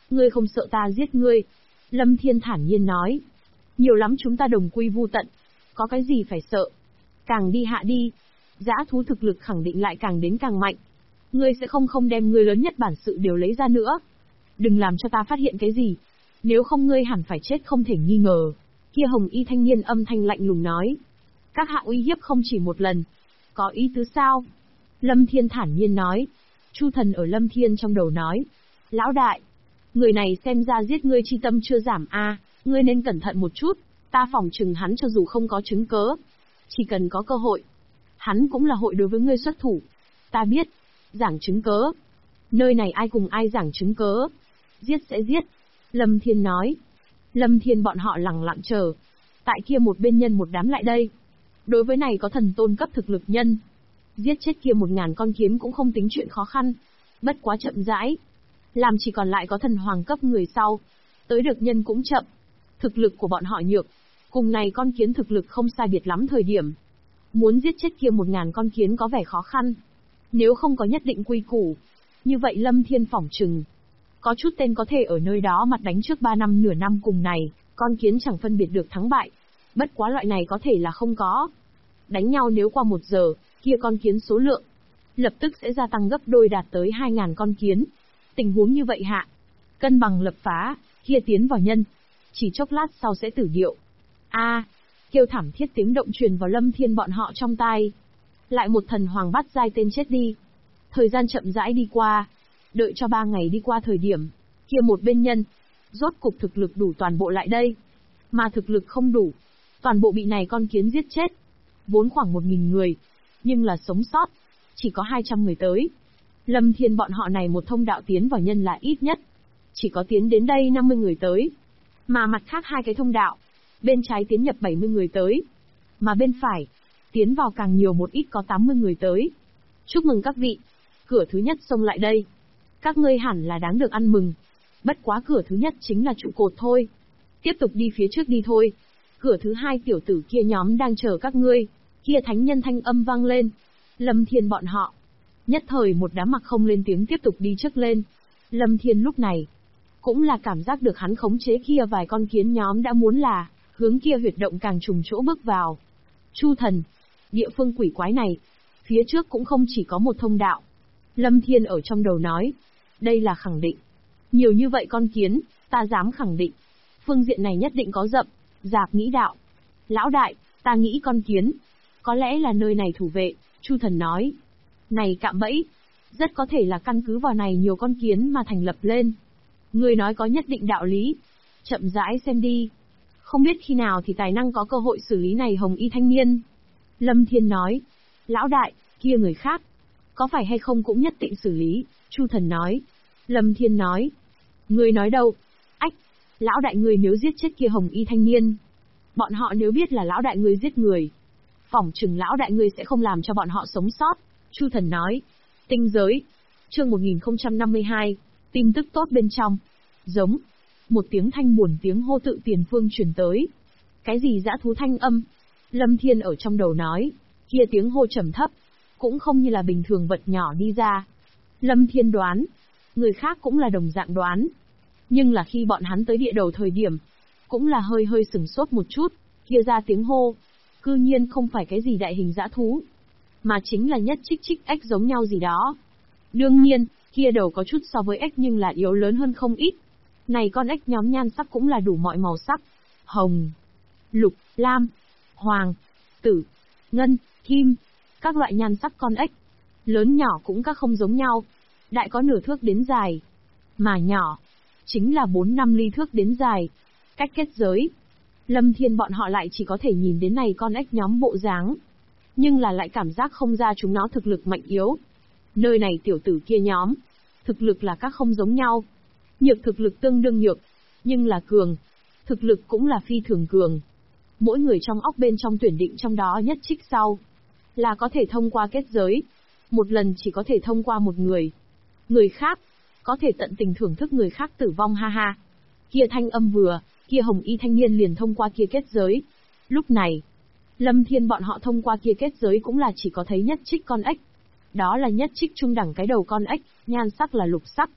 Ngươi không sợ ta giết ngươi? Lâm Thiên thản nhiên nói. Nhiều lắm chúng ta đồng quy vu tận. Có cái gì phải sợ? Càng đi hạ đi. Dã thú thực lực khẳng định lại càng đến càng mạnh. Ngươi sẽ không đem ngươi lớn nhất bản sự đều lấy ra nữa. Đừng làm cho ta phát hiện cái gì. Nếu không ngươi hẳn phải chết không thể nghi ngờ. Kia hồng y thanh niên âm thanh lạnh lùng nói. Các hạ uy hiếp không chỉ một lần. Có ý tứ sao? Lâm Thiên thản nhiên nói. Chu Thần ở Lâm Thiên trong đầu nói. Lão đại, người này xem ra giết ngươi chi tâm chưa giảm a, ngươi nên cẩn thận một chút, ta phỏng chừng hắn cho dù không có chứng cớ. Chỉ cần có cơ hội, hắn cũng là hội đối với ngươi xuất thủ. Ta biết, giảng chứng cớ. Nơi này ai cùng ai giảng chứng cớ. Giết sẽ giết. Lâm Thiên nói. Lâm Thiên bọn họ lẳng lặng chờ. Tại kia một bên nhân một đám lại đây. Đối với này có thần tôn cấp thực lực nhân. Giết chết kia 1000 con kiến cũng không tính chuyện khó khăn. Bất quá chậm rãi. Làm chỉ còn lại có thần hoàng cấp người sau. Tới được nhân cũng chậm. Thực lực của bọn họ nhược. Cùng này con kiến thực lực không sai biệt lắm thời điểm. Muốn giết chết kia 1000 con kiến có vẻ khó khăn. Nếu không có nhất định quy củ. Như vậy Lâm Thiên phỏng chừng. Có chút tên có thể ở nơi đó mặt đánh trước 3 năm nửa năm cùng này. Con kiến chẳng phân biệt được thắng bại. Bất quá loại này có thể là không có. Đánh nhau nếu qua 1 giờ, kia con kiến số lượng lập tức sẽ gia tăng gấp đôi đạt tới 2000 con kiến. Tình huống như vậy hạ, cân bằng lập phá, kia tiến vào nhân, chỉ chốc lát sau sẽ tử điệu. Kêu thảm thiết tiếng động truyền vào Lâm Thiên bọn họ trong tai. Lại một thần hoàng bát giai tên chết đi. Thời gian chậm rãi đi qua, đợi cho 3 ngày đi qua thời điểm, kia một bên nhân, rốt cục thực lực đủ toàn bộ lại đây. Mà thực lực không đủ, toàn bộ bị này con kiến giết chết. Vốn khoảng 1000 người, nhưng là sống sót, chỉ có 200 người tới. Lâm Thiên bọn họ này một thông đạo tiến vào nhân là ít nhất. Chỉ có tiến đến đây 50 người tới. Mà mặt khác 2 cái thông đạo, bên trái tiến nhập 70 người tới. Mà bên phải, tiến vào càng nhiều một ít có 80 người tới. Chúc mừng các vị, cửa thứ nhất xông lại đây. Các ngươi hẳn là đáng được ăn mừng. Bất quá cửa thứ nhất chính là trụ cột thôi. Tiếp tục đi phía trước đi thôi. Cửa thứ 2 tiểu tử kia nhóm đang chờ các ngươi. Kia thánh nhân thanh âm vang lên. Lâm Thiên bọn họ. Nhất thời một đám mặc không lên tiếng tiếp tục đi trước lên. Lâm Thiên lúc này, cũng là cảm giác được hắn khống chế kia vài con kiến nhóm đã muốn là, hướng kia huyệt động càng trùng chỗ bước vào. Chu Thần, địa phương quỷ quái này, phía trước cũng không chỉ có một thông đạo. Lâm Thiên ở trong đầu nói, đây là khẳng định. Nhiều như vậy con kiến, ta dám khẳng định. Phương diện này nhất định có dậm, dạp nghĩ đạo. Lão đại, ta nghĩ con kiến. Có lẽ là nơi này thủ vệ, Chu Thần nói. Này cạm bẫy, rất có thể là căn cứ vào này nhiều con kiến mà thành lập lên. Người nói có nhất định đạo lý. Chậm rãi xem đi. Không biết khi nào thì tài năng có cơ hội xử lý này hồng y thanh niên. Lâm Thiên nói. Lão đại, kia người khác. Có phải hay không cũng nhất định xử lý, Chu Thần nói. Lâm Thiên nói. Người nói đâu? Ách, lão đại người nếu giết chết kia hồng y thanh niên. Bọn họ nếu biết là lão đại người giết người. Phỏng chừng lão đại người sẽ không làm cho bọn họ sống sót. Chu Thần nói. Tinh giới. Chương 1052. Tin tức tốt bên trong. Giống. Một tiếng thanh buồn tiếng hô tự tiền phương truyền tới. Cái gì dã thú thanh âm? Lâm Thiên ở trong đầu nói. Kia tiếng hô trầm thấp. Cũng không như là bình thường vật nhỏ đi ra. Lâm Thiên đoán. Người khác cũng là đồng dạng đoán. Nhưng là khi bọn hắn tới địa đầu thời điểm. Cũng là hơi sửng sốt một chút. Kia ra tiếng hô. Cư nhiên không phải cái gì đại hình dã thú. Mà chính là nhất trích ếch giống nhau gì đó. Đương nhiên, kia đầu có chút so với ếch nhưng là yếu lớn hơn không ít. Này con ếch nhóm nhan sắc cũng là đủ mọi màu sắc. Hồng, lục, lam, hoàng, tử, ngân, kim. Các loại nhan sắc con ếch. Lớn nhỏ cũng các không giống nhau. Đại có nửa thước đến dài. Mà nhỏ, chính là 4-5 ly thước đến dài. Cách kết giới. Lâm Thiên bọn họ lại chỉ có thể nhìn đến này con ếch nhóm bộ dáng. Nhưng là lại cảm giác không ra chúng nó thực lực mạnh yếu. Nơi này tiểu tử kia nhóm. Thực lực là các không giống nhau. Nhược thực lực tương đương nhược. Nhưng là cường. Thực lực cũng là phi thường cường. Mỗi người trong óc bên trong tuyển định trong đó nhất trích sau. Là có thể thông qua kết giới. Một lần chỉ có thể thông qua một người. Người khác. Có thể tận tình thưởng thức người khác tử vong ha ha. Kia thanh âm vừa. Kia hồng y thanh niên liền thông qua kia kết giới. Lúc này. Lâm Thiên bọn họ thông qua kia kết giới cũng là chỉ có thấy nhất trích con ếch. Đó là nhất trích trung đẳng cái đầu con ếch, nhan sắc là lục sắc.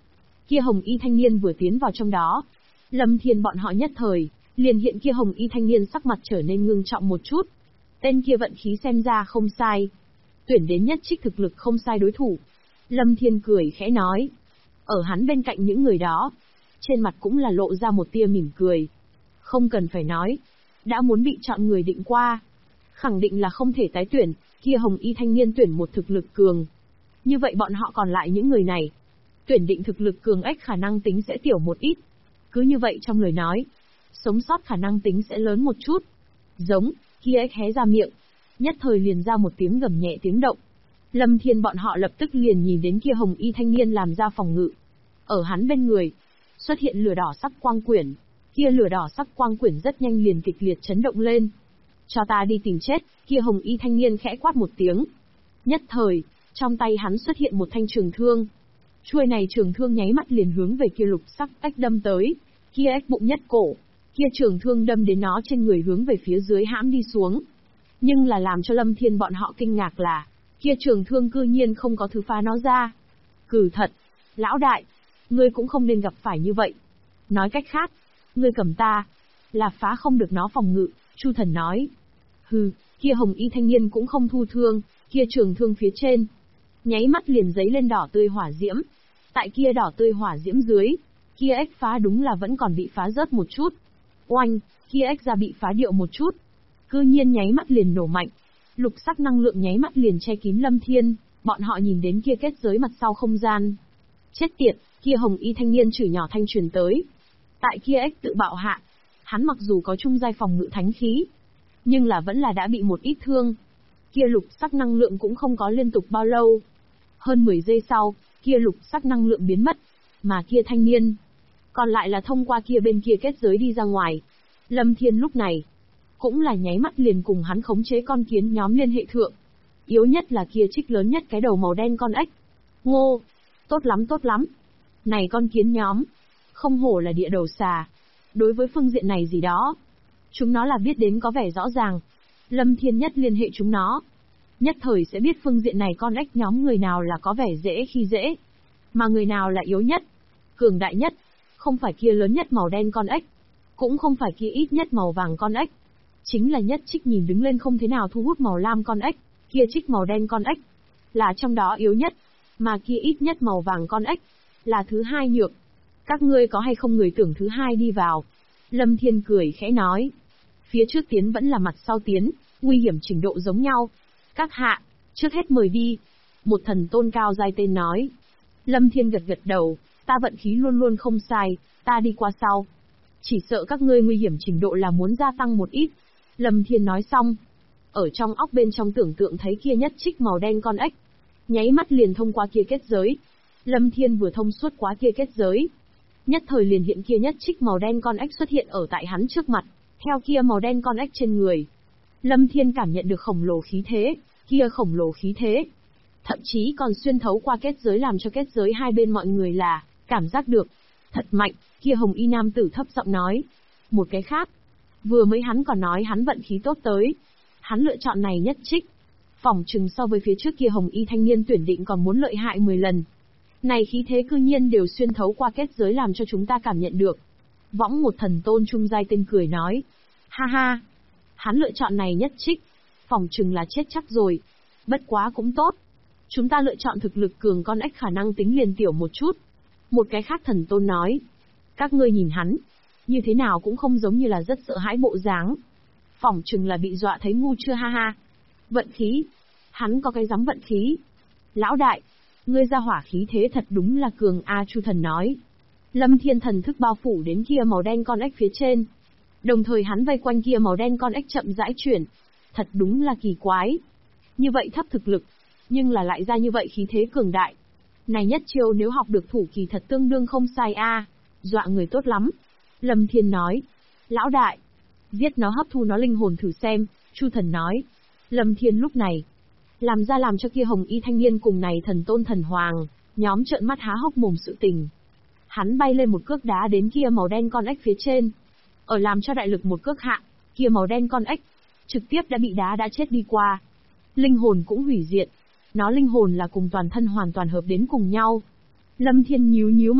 Kia hồng y thanh niên vừa tiến vào trong đó, Lâm Thiên bọn họ nhất thời, liền hiện kia hồng y thanh niên sắc mặt trở nên ngưng trọng một chút. Tên kia vận khí xem ra không sai. Tuyển đến nhất trích thực lực không sai đối thủ. Lâm Thiên cười khẽ nói. Ở hắn bên cạnh những người đó, trên mặt cũng là lộ ra một tia mỉm cười. Không cần phải nói, đã muốn bị chọn người định qua, khẳng định là không thể tái tuyển, kia hồng y thanh niên tuyển một thực lực cường. Như vậy bọn họ còn lại những người này, tuyển định thực lực cường ếch khả năng tính sẽ tiểu một ít. Cứ như vậy trong lời nói, sống sót khả năng tính sẽ lớn một chút. Giống, kia ếch hé ra miệng, nhất thời liền ra một tiếng gầm nhẹ tiếng động. Lâm Thiên bọn họ lập tức liền nhìn đến kia hồng y thanh niên làm ra phòng ngự. Ở hắn bên người, xuất hiện lửa đỏ sắc quang quyển. Kia lửa đỏ sắc quang quyển rất nhanh liền kịch liệt chấn động lên. Cho ta đi tìm chết, kia hồng y thanh niên khẽ quát một tiếng. Nhất thời, trong tay hắn xuất hiện một thanh trường thương. Chuôi này trường thương nháy mắt liền hướng về kia lục sắc ếch đâm tới. Kia ếch bụng nhất cổ, kia trường thương đâm đến nó trên người hướng về phía dưới hãm đi xuống. Nhưng là làm cho Lâm Thiên bọn họ kinh ngạc là, kia trường thương cư nhiên không có thứ phá nó ra. Cử thật, lão đại, ngươi cũng không nên gặp phải như vậy. Nói cách khác, ngươi cầm ta, là phá không được nó phòng ngự, Chu Thần nói. Hừ, kia hồng y thanh niên cũng không thu thương, kia trường thương phía trên. Nháy mắt liền giấy lên đỏ tươi hỏa diễm. Tại kia đỏ tươi hỏa diễm dưới, kia ếch phá đúng là vẫn còn bị phá rớt một chút. Oanh, kia ếch ra bị phá điệu một chút. Cư nhiên nháy mắt liền nổ mạnh. Lục sắc năng lượng nháy mắt liền che kín Lâm Thiên, bọn họ nhìn đến kia kết giới mặt sau không gian. Chết tiệt, kia hồng y thanh niên chửi nhỏ thanh truyền tới. Tại kia ếch tự bạo hạ, hắn mặc dù có trung giai phòng ngự thánh khí, nhưng là vẫn là đã bị một ít thương. Kia lục sắc năng lượng cũng không có liên tục bao lâu. Hơn 10 giây sau, kia lục sắc năng lượng biến mất, mà kia thanh niên còn lại là thông qua kia bên kia kết giới đi ra ngoài. Lâm Thiên lúc này cũng là nháy mắt liền cùng hắn khống chế con kiến nhóm liên hệ thượng. Yếu nhất là kia trích lớn nhất cái đầu màu đen con ếch. Ngô, tốt lắm tốt lắm. Này con kiến nhóm, không hổ là địa đầu xà. Đối với phương diện này gì đó, chúng nó là biết đến có vẻ rõ ràng. Lâm Thiên nhất liên hệ chúng nó, nhất thời sẽ biết phương diện này con ếch nhóm người nào là có vẻ dễ khi dễ, mà người nào là yếu nhất, cường đại nhất. Không phải kia lớn nhất màu đen con ếch, cũng không phải kia ít nhất màu vàng con ếch. Chính là nhất trích nhìn đứng lên không thế nào thu hút màu lam con ếch, kia trích màu đen con ếch là trong đó yếu nhất, mà kia ít nhất màu vàng con ếch là thứ hai nhược. Các ngươi có hay không người tưởng thứ hai đi vào? Lâm Thiên cười khẽ nói. Phía trước tiến vẫn là mặt sau tiến, nguy hiểm trình độ giống nhau. Các hạ, trước hết mời đi. Một thần tôn cao giai tên nói. Lâm Thiên gật gật đầu, ta vận khí luôn luôn không sai, ta đi qua sau. Chỉ sợ các ngươi nguy hiểm trình độ là muốn gia tăng một ít. Lâm Thiên nói xong, ở trong óc bên trong tưởng tượng thấy kia nhất trích màu đen con ếch, nháy mắt liền thông qua kia kết giới. Lâm Thiên vừa thông suốt quá kia kết giới, nhất thời liền hiện kia nhất trích màu đen con ếch xuất hiện ở tại hắn trước mặt. Theo kia màu đen con ếch trên người, Lâm Thiên cảm nhận được khổng lồ khí thế, kia khổng lồ khí thế, thậm chí còn xuyên thấu qua kết giới làm cho kết giới hai bên mọi người là cảm giác được. Thật mạnh, kia hồng y nam tử thấp giọng nói. Một cái khác, vừa mới hắn còn nói hắn vận khí tốt tới. Hắn lựa chọn này nhất trích, phỏng chừng so với phía trước kia hồng y thanh niên tuyển định còn muốn lợi hại 10 lần. Này khí thế cư nhiên đều xuyên thấu qua kết giới làm cho chúng ta cảm nhận được. Võng một thần tôn trung giai tên cười nói. Ha ha, hắn lựa chọn này nhất trích, phỏng chừng là chết chắc rồi. Bất quá cũng tốt. Chúng ta lựa chọn thực lực cường con ếch khả năng tính liền tiểu một chút. Một cái khác thần tôn nói. Các ngươi nhìn hắn, như thế nào cũng không giống như là rất sợ hãi bộ dáng. Phỏng chừng là bị dọa thấy ngu chưa ha ha. Vận khí, hắn có cái dám vận khí. Lão đại, ngươi ra hỏa khí thế thật đúng là cường a, Chu Thần nói. Lâm Thiên thần thức bao phủ đến kia màu đen con ếch phía trên. Đồng thời hắn vây quanh kia màu đen con ếch chậm rãi chuyển. Thật đúng là kỳ quái. Như vậy thấp thực lực, nhưng là lại ra như vậy khí thế cường đại. Này nhất chiêu nếu học được thủ kỳ thật tương đương không sai a, dọa người tốt lắm. Lâm Thiên nói. Lão đại, giết nó hấp thu nó linh hồn thử xem, Chu Thần nói. Lâm Thiên lúc này, làm ra làm cho kia hồng y thanh niên cùng này thần tôn thần hoàng, nhóm trợn mắt há hốc mồm sự tình. Hắn bay lên một cước đá đến kia màu đen con ếch phía trên. Ở làm cho đại lực một cước hạ, kia màu đen con ếch, trực tiếp đã bị đá đã chết đi qua. Linh hồn cũng hủy diệt. Nó linh hồn là cùng toàn thân hoàn toàn hợp đến cùng nhau. Lâm Thiên nhíu nhíu mày,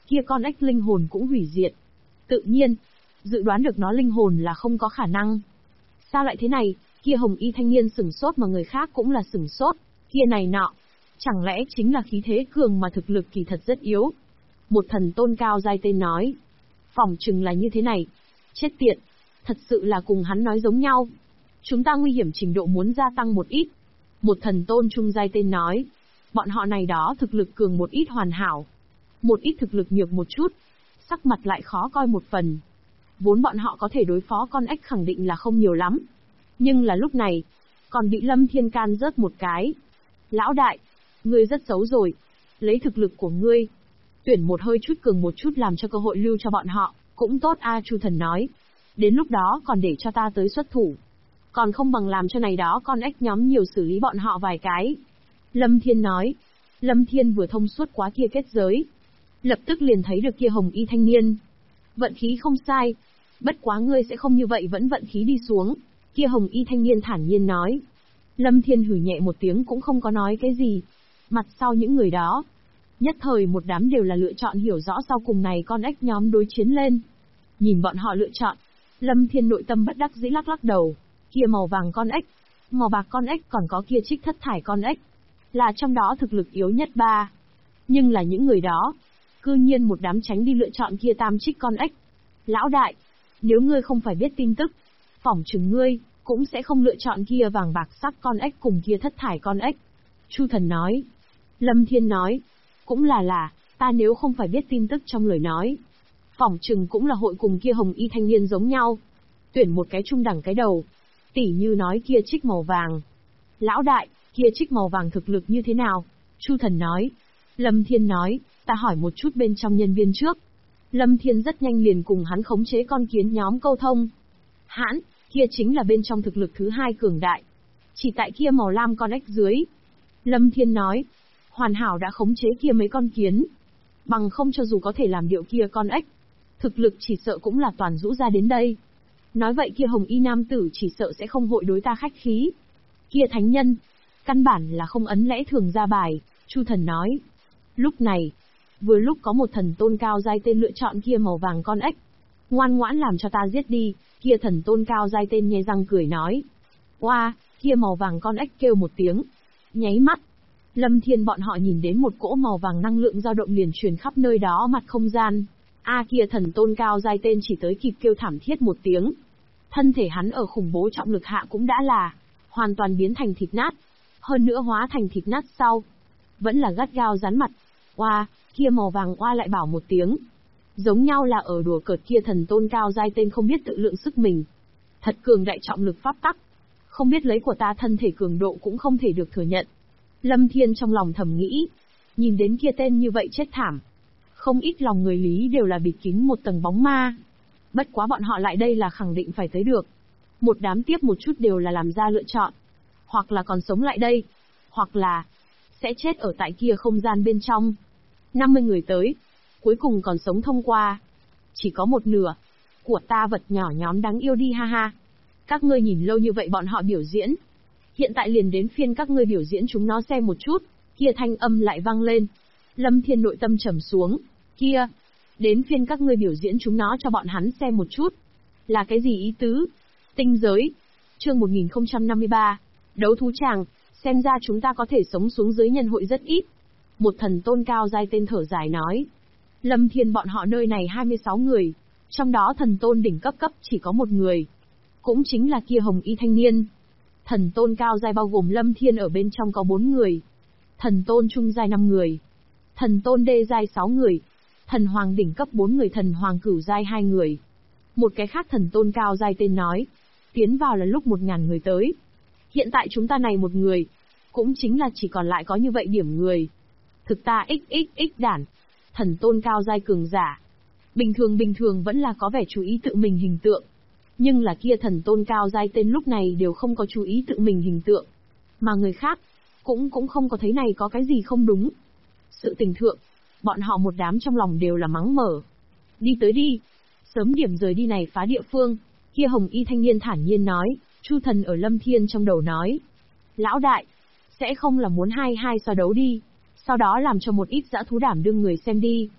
kia con ếch linh hồn cũng hủy diệt. Tự nhiên, dự đoán được nó linh hồn là không có khả năng. Sao lại thế này? Kia hồng y thanh niên sửng sốt mà người khác cũng là sửng sốt. Kia này nọ, chẳng lẽ chính là khí thế cường mà thực lực kỳ thật rất yếu? Một thần tôn cao giai tên nói. Phỏng chừng là như thế này. Chết tiện, thật sự là cùng hắn nói giống nhau. Chúng ta nguy hiểm trình độ muốn gia tăng một ít. Một thần tôn trung giai tên nói. Bọn họ này đó thực lực cường một ít hoàn hảo. Một ít thực lực nhược một chút. Sắc mặt lại khó coi một phần. Vốn bọn họ có thể đối phó con ếch khẳng định là không nhiều lắm. Nhưng là lúc này, còn bị Lâm Thiên can rớt một cái. Lão đại, ngươi rất xấu rồi. Lấy thực lực của ngươi, tuyển một hơi chút cường một chút làm cho cơ hội lưu cho bọn họ, cũng tốt a. Chu thần nói. Đến lúc đó còn để cho ta tới xuất thủ. Còn không bằng làm cho này đó con ếch nhóm nhiều xử lý bọn họ vài cái. Lâm Thiên nói. Lâm Thiên vừa thông suốt quá kia kết giới. Lập tức liền thấy được kia hồng y thanh niên. Vận khí không sai. Bất quá ngươi sẽ không như vậy vẫn vận khí đi xuống. Kia hồng y thanh niên thản nhiên nói. Lâm Thiên hử nhẹ một tiếng cũng không có nói cái gì. Mặt sau những người đó, nhất thời một đám đều là lựa chọn hiểu rõ sau cùng này con ếch nhóm đối chiến lên. Nhìn bọn họ lựa chọn, Lâm Thiên nội tâm bất đắc dĩ lắc lắc đầu. Kia màu vàng con ếch, màu bạc con ếch còn có kia trích thất thải con ếch, là trong đó thực lực yếu nhất ba. Nhưng là những người đó, cư nhiên một đám tránh đi lựa chọn kia tam trích con ếch. Lão đại, nếu ngươi không phải biết tin tức, phỏng chừng ngươi cũng sẽ không lựa chọn kia vàng bạc sắc con ếch cùng kia thất thải con ếch. Chu thần nói. Lâm Thiên nói. Cũng là, ta nếu không phải biết tin tức trong lời nói, phỏng chừng cũng là hội cùng kia hồng y thanh niên giống nhau. Tuyển một cái trung đẳng cái đầu. Tỉ như nói kia trích màu vàng. Lão đại, kia trích màu vàng thực lực như thế nào? Chu thần nói. Lâm Thiên nói, ta hỏi một chút bên trong nhân viên trước. Lâm Thiên rất nhanh liền cùng hắn khống chế con kiến nhóm câu thông. Hãn, kia chính là bên trong thực lực thứ hai cường đại. Chỉ tại kia màu lam con ếch dưới. Lâm Thiên nói, hoàn hảo đã khống chế kia mấy con kiến. Bằng không cho dù có thể làm điệu kia con ếch, thực lực chỉ sợ cũng là toàn rũ ra đến đây. Nói vậy kia hồng y nam tử chỉ sợ sẽ không hội đối ta khách khí. Kia thánh nhân, căn bản là không ấn lẽ thường ra bài, Chu thần nói. Lúc này, vừa lúc có một thần tôn cao giai tên lựa chọn kia màu vàng con ếch. Ngoan ngoãn làm cho ta giết đi, kia thần tôn cao giai tên nhe răng cười nói. Oa, kia màu vàng con ếch kêu một tiếng. Nháy mắt, Lâm Thiên bọn họ nhìn đến một cỗ màu vàng năng lượng dao động liền truyền khắp nơi đó mặt không gian. Kia thần tôn cao giai tên chỉ tới kịp kêu thảm thiết một tiếng. Thân thể hắn ở khủng bố trọng lực hạ cũng đã là hoàn toàn biến thành thịt nát. Hơn nữa hóa thành thịt nát sau, vẫn là gắt gao dán mặt. Oa, kia màu vàng oa lại bảo một tiếng. Giống nhau là ở đùa cợt kia thần tôn cao giai tên không biết tự lượng sức mình. Thật cường đại trọng lực pháp tắc. Không biết lấy của ta thân thể cường độ cũng không thể được thừa nhận. Lâm Thiên trong lòng thầm nghĩ. Nhìn đến kia tên như vậy chết thảm. Không ít lòng người lý đều là bịt kín một tầng bóng ma. Bất quá bọn họ lại đây là khẳng định phải tới được. Một đám tiếp một chút đều là làm ra lựa chọn. Hoặc là còn sống lại đây. Hoặc là sẽ chết ở tại kia không gian bên trong. 50 người tới. Cuối cùng còn sống thông qua. Chỉ có một nửa. Của ta vật nhỏ nhóm đáng yêu đi ha ha. Các ngươi nhìn lâu như vậy bọn họ biểu diễn. Hiện tại liền đến phiên các ngươi biểu diễn chúng nó xem một chút. Kia thanh âm lại vang lên. Lâm Thiên nội tâm trầm xuống. Kia, đến phiên các ngươi biểu diễn chúng nó cho bọn hắn xem một chút. Là cái gì ý tứ? Tinh giới. Chương 1053. Đấu thú tràng. Xem ra chúng ta có thể sống xuống dưới nhân hội rất ít. Một thần tôn cao giai tên thở dài nói. Lâm Thiên bọn họ nơi này 26 người. Trong đó thần tôn đỉnh cấp chỉ có một người. Cũng chính là kia hồng y thanh niên. Thần tôn cao giai bao gồm Lâm Thiên ở bên trong có 4 người. Thần tôn trung giai 5 người. Thần tôn đê giai 6 người. Thần hoàng đỉnh cấp 4 người, thần hoàng cửu giai 2 người. Một cái khác thần tôn cao giai tên nói. Tiến vào là lúc 1000 người tới. Hiện tại chúng ta này một người. Cũng chính là chỉ còn lại có như vậy điểm người. Thực ta xxx đản. Thần tôn cao giai cường giả. Bình thường vẫn là có vẻ chú ý tự mình hình tượng. Nhưng là kia thần tôn cao giai tên lúc này đều không có chú ý tự mình hình tượng. Mà người khác, cũng không có thấy này có cái gì không đúng. Sự tình thượng, bọn họ một đám trong lòng đều là mắng mở. Đi tới đi. Sớm điểm rời đi này phá địa phương. Kia hồng y thanh niên thản nhiên nói. Chu thần ở Lâm Thiên trong đầu nói. Lão đại, sẽ không là muốn 2-2 so đấu đi. Sau đó làm cho một ít dã thú đảm đương người xem đi.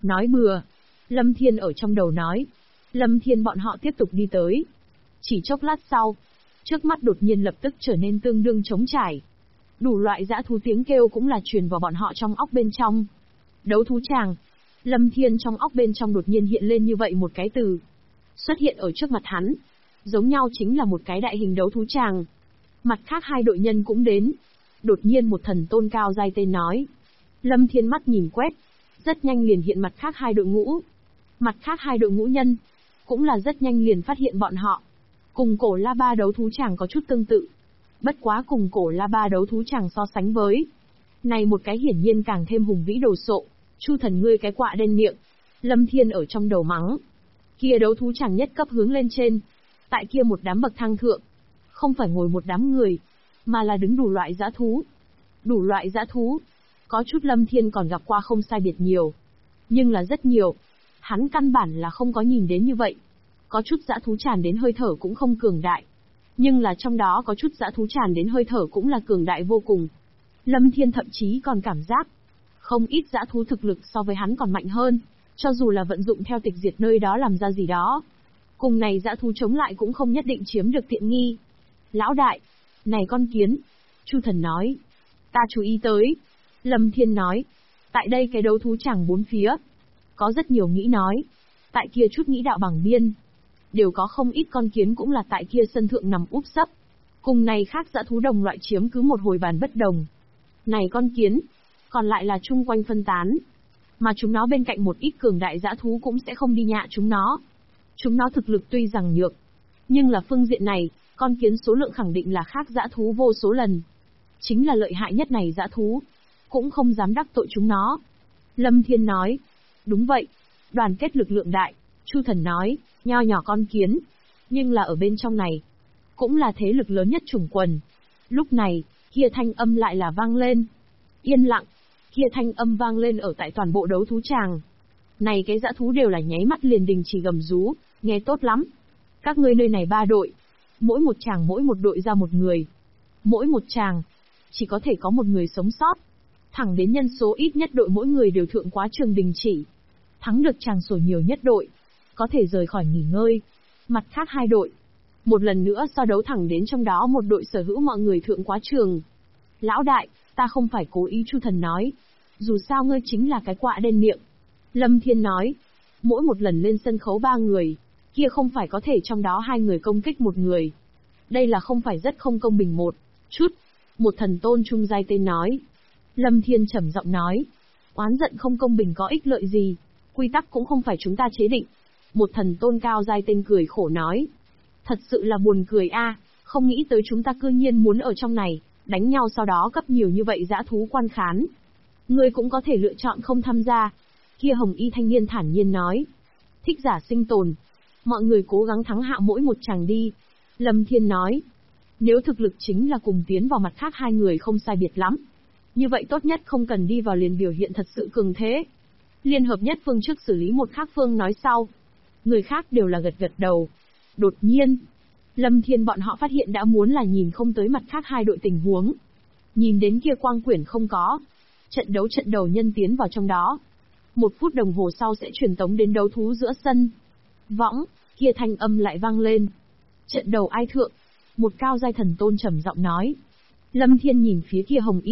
Nói bừa. Lâm Thiên ở trong đầu nói. Lâm Thiên bọn họ tiếp tục đi tới. Chỉ chốc lát sau, trước mắt đột nhiên lập tức trở nên tương đương trống trải. Đủ loại dã thú tiếng kêu cũng là truyền vào bọn họ trong óc bên trong. Đấu thú tràng. Lâm Thiên trong óc bên trong đột nhiên hiện lên như vậy một cái từ. Xuất hiện ở trước mặt hắn. Giống nhau chính là một cái đại hình đấu thú tràng. Mặt khác hai đội nhân cũng đến. Đột nhiên một thần tôn cao giai tên nói. Lâm Thiên mắt nhìn quét. Rất nhanh liền hiện mặt khác hai đội ngũ. Mặt khác hai đội ngũ nhân. Cũng là rất nhanh liền phát hiện bọn họ. Cùng cổ La Ba đấu thú tràng có chút tương tự. Bất quá cùng cổ La Ba đấu thú tràng so sánh với. Này một cái hiển nhiên càng thêm hùng vĩ đồ sộ. Chu thần ngươi cái quạ đen miệng. Lâm Thiên ở trong đầu mắng. Kia đấu thú tràng nhất cấp hướng lên trên. Tại kia một đám bậc thang thượng. Không phải ngồi một đám người. Mà là đứng đủ loại dã thú. Đủ loại dã thú. Có chút Lâm Thiên còn gặp qua không sai biệt nhiều. Nhưng là rất nhiều. Hắn căn bản là không có nhìn đến như vậy. Có chút dã thú tràn đến hơi thở cũng không cường đại. Nhưng là trong đó có chút dã thú tràn đến hơi thở cũng là cường đại vô cùng. Lâm Thiên thậm chí còn cảm giác. Không ít dã thú thực lực so với hắn còn mạnh hơn. Cho dù là vận dụng theo tịch diệt nơi đó làm ra gì đó. Cùng này dã thú chống lại cũng không nhất định chiếm được tiện nghi. Lão đại. Này con kiến. Chu thần nói. Ta chú ý tới. Lâm Thiên nói. Tại đây cái đấu thú tràng bốn phía. Có rất nhiều nghĩ nói. Tại kia chút nghĩ đạo bằng biên. Đều có không ít con kiến cũng là tại kia sân thượng nằm úp sấp. Cùng này khác dã thú đồng loại chiếm cứ một hồi bàn bất đồng. Này con kiến. Còn lại là chung quanh phân tán. Mà chúng nó bên cạnh một ít cường đại dã thú cũng sẽ không đi nhạ chúng nó. Chúng nó thực lực tuy rằng nhược. Nhưng là phương diện này, con kiến số lượng khẳng định là khác dã thú vô số lần. Chính là lợi hại nhất này dã thú. Cũng không dám đắc tội chúng nó. Lâm Thiên nói. Đúng vậy. Đoàn kết lực lượng đại. Chu thần nói. Nho nhỏ con kiến. Nhưng là ở bên trong này. Cũng là thế lực lớn nhất chủng quần. Lúc này, kia thanh âm lại là vang lên. Yên lặng. Kia thanh âm vang lên ở tại toàn bộ đấu thú tràng. Này cái dã thú đều là nháy mắt liền đình chỉ gầm rú. Nghe tốt lắm. Các ngươi nơi này 3 đội. Mỗi một tràng mỗi một đội ra một người. Mỗi một tràng. Chỉ có thể có một người sống sót. Thẳng đến nhân số ít nhất đội mỗi người đều thượng quá trường đình chỉ. Thắng được tràng sổ nhiều nhất đội. Có thể rời khỏi nghỉ ngơi. Mặt khác 2 đội. Một lần nữa so đấu thẳng đến trong đó một đội sở hữu mọi người thượng quá trường. Lão đại, ta không phải cố ý, Chu thần nói. Dù sao ngươi chính là cái quạ đen miệng. Lâm Thiên nói. Mỗi một lần lên sân khấu 3 người. Kia không phải có thể trong đó 2 người công kích một người. Đây là không phải rất không công bình một chút. Một thần tôn trung giai tên nói. Lâm Thiên trầm giọng nói. Oán giận không công bình có ích lợi gì. Quy tắc cũng không phải chúng ta chế định. Một thần tôn cao giai tên cười khổ nói. Thật sự là buồn cười a, không nghĩ tới chúng ta cư nhiên muốn ở trong này, đánh nhau sau đó cấp nhiều như vậy dã thú quan khán. Ngươi cũng có thể lựa chọn không tham gia. Kia hồng y thanh niên thản nhiên nói. Thích giả sinh tồn. Mọi người cố gắng thắng hạ mỗi một chàng đi. Lâm Thiên nói. Nếu thực lực chính là cùng tiến vào mặt khác 2 người không sai biệt lắm. Như vậy tốt nhất không cần đi vào liền biểu hiện thật sự cường thế. Liên hợp nhất phương trước xử lý một khác phương nói sau. Người khác đều là gật gật đầu. Đột nhiên, Lâm Thiên bọn họ phát hiện đã muốn là nhìn không tới mặt khác 2 đội tình huống. Nhìn đến kia quang quyển không có. Trận đầu nhân tiến vào trong đó. 1 phút đồng hồ sau sẽ truyền tống đến đấu thú giữa sân. Võng, kia thanh âm lại vang lên. Trận đầu ai thượng? Một cao giai thần tôn trầm giọng nói. Lâm Thiên nhìn phía kia hồng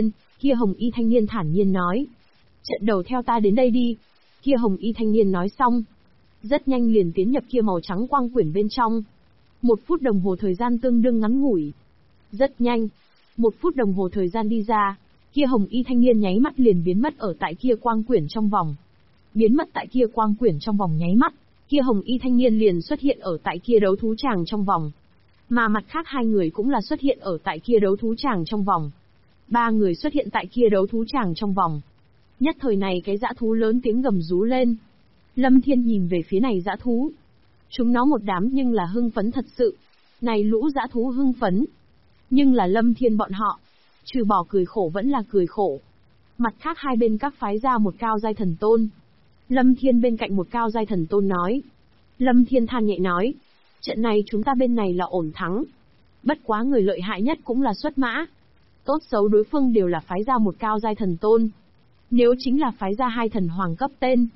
y thanh niên thản nhiên nói. Trận đầu theo ta đến đây đi. Kia hồng y thanh niên nói xong. Rất nhanh liền tiến nhập kia màu trắng quang quyển bên trong. 1 phút đồng hồ thời gian tương đương ngắn ngủi. Rất nhanh. 1 phút đồng hồ thời gian đi ra. Kia hồng y thanh niên nháy mắt liền biến mất ở tại kia quang quyển trong vòng. Biến mất tại kia quang quyển trong vòng nháy mắt. Kia hồng y thanh niên liền xuất hiện ở tại kia đấu thú tràng trong vòng. Mà mặt khác 2 người cũng là xuất hiện ở tại kia đấu thú tràng trong vòng. 3 người xuất hiện tại kia đấu thú tràng trong vòng. Nhất thời này cái dã thú lớn tiếng gầm rú lên. Lâm Thiên nhìn về phía này dã thú. Chúng nó một đám nhưng là hưng phấn thật sự. Này lũ dã thú hưng phấn. Nhưng là Lâm Thiên bọn họ. Trừ bỏ cười khổ vẫn là cười khổ. Mặt khác 2 bên các phái ra một cao giai thần tôn. Lâm Thiên bên cạnh một cao giai thần tôn nói. Lâm Thiên than nhẹ nói. Trận này chúng ta bên này là ổn thắng. Bất quá người lợi hại nhất cũng là xuất mã. Tốt xấu đối phương đều là phái ra một cao giai thần tôn. Nếu chính là phái ra 2 thần hoàng cấp tên,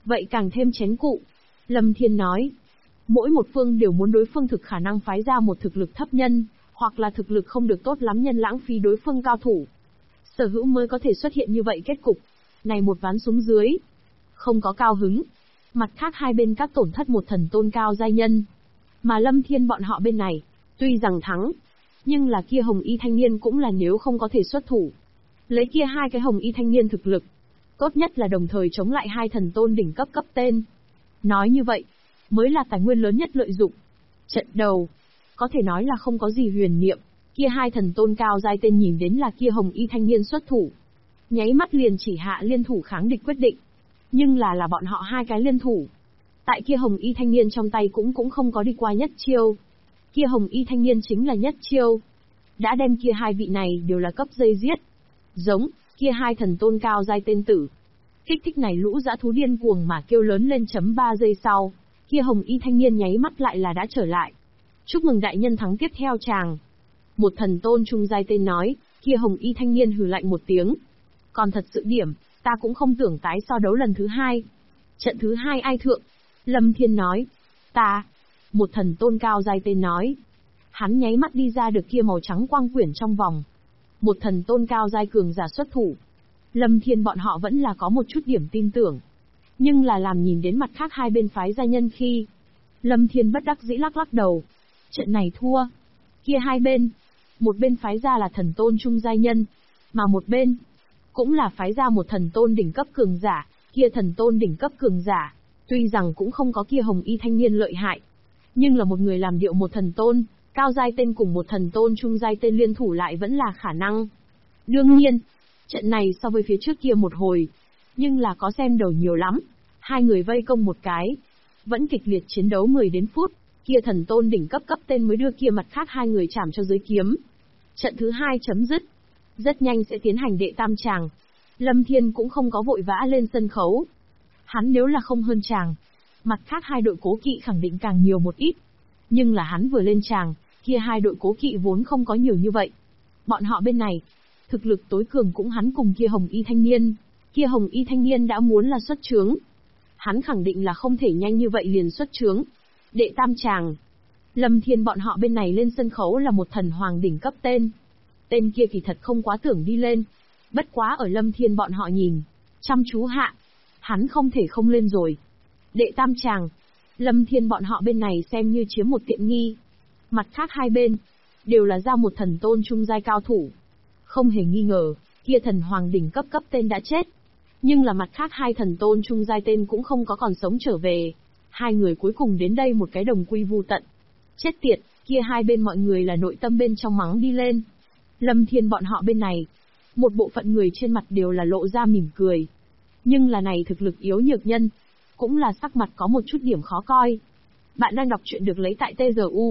Vậy càng thêm chén cụ. Lâm Thiên nói. Mỗi một phương đều muốn đối phương thực khả năng phái ra một thực lực thấp nhân, hoặc là thực lực không được tốt lắm nhân lãng phí đối phương cao thủ. Sở Hữu mới có thể xuất hiện như vậy kết cục. Này một ván xuống dưới. Không có cao hứng. Mặt khác hai bên các tổn thất một thần tôn cao giai nhân. Mà Lâm Thiên bọn họ bên này, tuy rằng thắng, nhưng là kia hồng y thanh niên cũng là nếu không có thể xuất thủ. Lấy kia hai cái hồng y thanh niên thực lực, tốt nhất là đồng thời chống lại hai thần tôn đỉnh cấp cấp tên. Nói như vậy, mới là tài nguyên lớn nhất lợi dụng. Trận đầu, có thể nói là không có gì huyền niệm, kia hai thần tôn cao giai tên nhìn đến là kia hồng y thanh niên xuất thủ. Nháy mắt liền chỉ hạ liên thủ kháng địch quyết định. Nhưng là bọn họ hai cái liên thủ. Tại kia hồng y thanh niên trong tay cũng không có đi qua nhất chiêu. Kia hồng y thanh niên chính là nhất chiêu. Đã đem kia hai vị này đều là cấp dây giết. Giống, kia hai thần tôn cao giai tên tử. Kích thích này lũ dã thú điên cuồng mà kêu lớn lên. 3 giây sau, kia hồng y thanh niên nháy mắt lại là đã trở lại. Chúc mừng đại nhân thắng tiếp theo chàng. Một thần tôn trung giai tên nói, kia hồng y thanh niên hừ lạnh một tiếng. Còn thật sự điểm, ta cũng không tưởng tái so đấu lần thứ hai. Trận thứ hai ai thượng? Lâm Thiên nói. Ta. Một thần tôn cao giai tên nói. Hắn nháy mắt đi ra được kia màu trắng quang quyển trong vòng. Một thần tôn cao giai cường giả xuất thủ. Lâm Thiên bọn họ vẫn là có một chút điểm tin tưởng. Nhưng là làm nhìn đến mặt khác hai bên phái gia nhân khi. Lâm Thiên bất đắc dĩ lắc lắc đầu. Trận này thua. Kia hai bên. Một bên phái ra là thần tôn trung giai nhân. Mà một bên cũng là phái ra một thần tôn đỉnh cấp cường giả. Kia thần tôn đỉnh cấp cường giả, tuy rằng cũng không có kia hồng y thanh niên lợi hại, nhưng là một người làm điệu một thần tôn cao giai tên cùng một thần tôn trung giai tên liên thủ lại vẫn là khả năng. Đương nhiên, trận này so với phía trước kia một hồi, nhưng là có xem đầu nhiều lắm. Hai người vây công một cái, vẫn kịch liệt chiến đấu 10 đến phút, kia thần tôn đỉnh cấp cấp tên mới đưa kia mặt khác hai người chạm cho dưới kiếm. Trận thứ hai chấm dứt. Rất nhanh sẽ tiến hành đệ tam tràng. Lâm Thiên cũng không có vội vã lên sân khấu. Hắn nếu là không hơn chàng, mặt khác hai đội cố kỵ khẳng định càng nhiều một ít. Nhưng là hắn vừa lên tràng, kia hai đội cố kỵ vốn không có nhiều như vậy. Bọn họ bên này, thực lực tối cường cũng hắn cùng kia hồng y thanh niên. Kia hồng y thanh niên đã muốn là xuất trướng. Hắn khẳng định là không thể nhanh như vậy liền xuất trướng. Đệ tam tràng. Lâm Thiên bọn họ bên này lên sân khấu là một thần hoàng đỉnh cấp tên. Tên kia kỳ thật không quá tưởng đi lên. Bất quá ở Lâm Thiên bọn họ nhìn, chăm chú hạ, hắn không thể không lên rồi. Đệ tam tràng, Lâm Thiên bọn họ bên này xem như chiếm một tiện nghi. Mặt khác hai bên, đều là ra một thần tôn trung giai cao thủ. Không hề nghi ngờ, kia thần hoàng đỉnh cấp cấp tên đã chết. Nhưng là mặt khác hai thần tôn trung giai tên cũng không có còn sống trở về. Hai người cuối cùng đến đây một cái đồng quy vu tận. Chết tiệt, kia hai bên mọi người là nội tâm bên trong mắng đi lên. Lâm Thiên bọn họ bên này, một bộ phận người trên mặt đều là lộ ra mỉm cười. Nhưng là này thực lực yếu nhược nhân, cũng là sắc mặt có một chút điểm khó coi. Bạn đang đọc truyện được lấy tại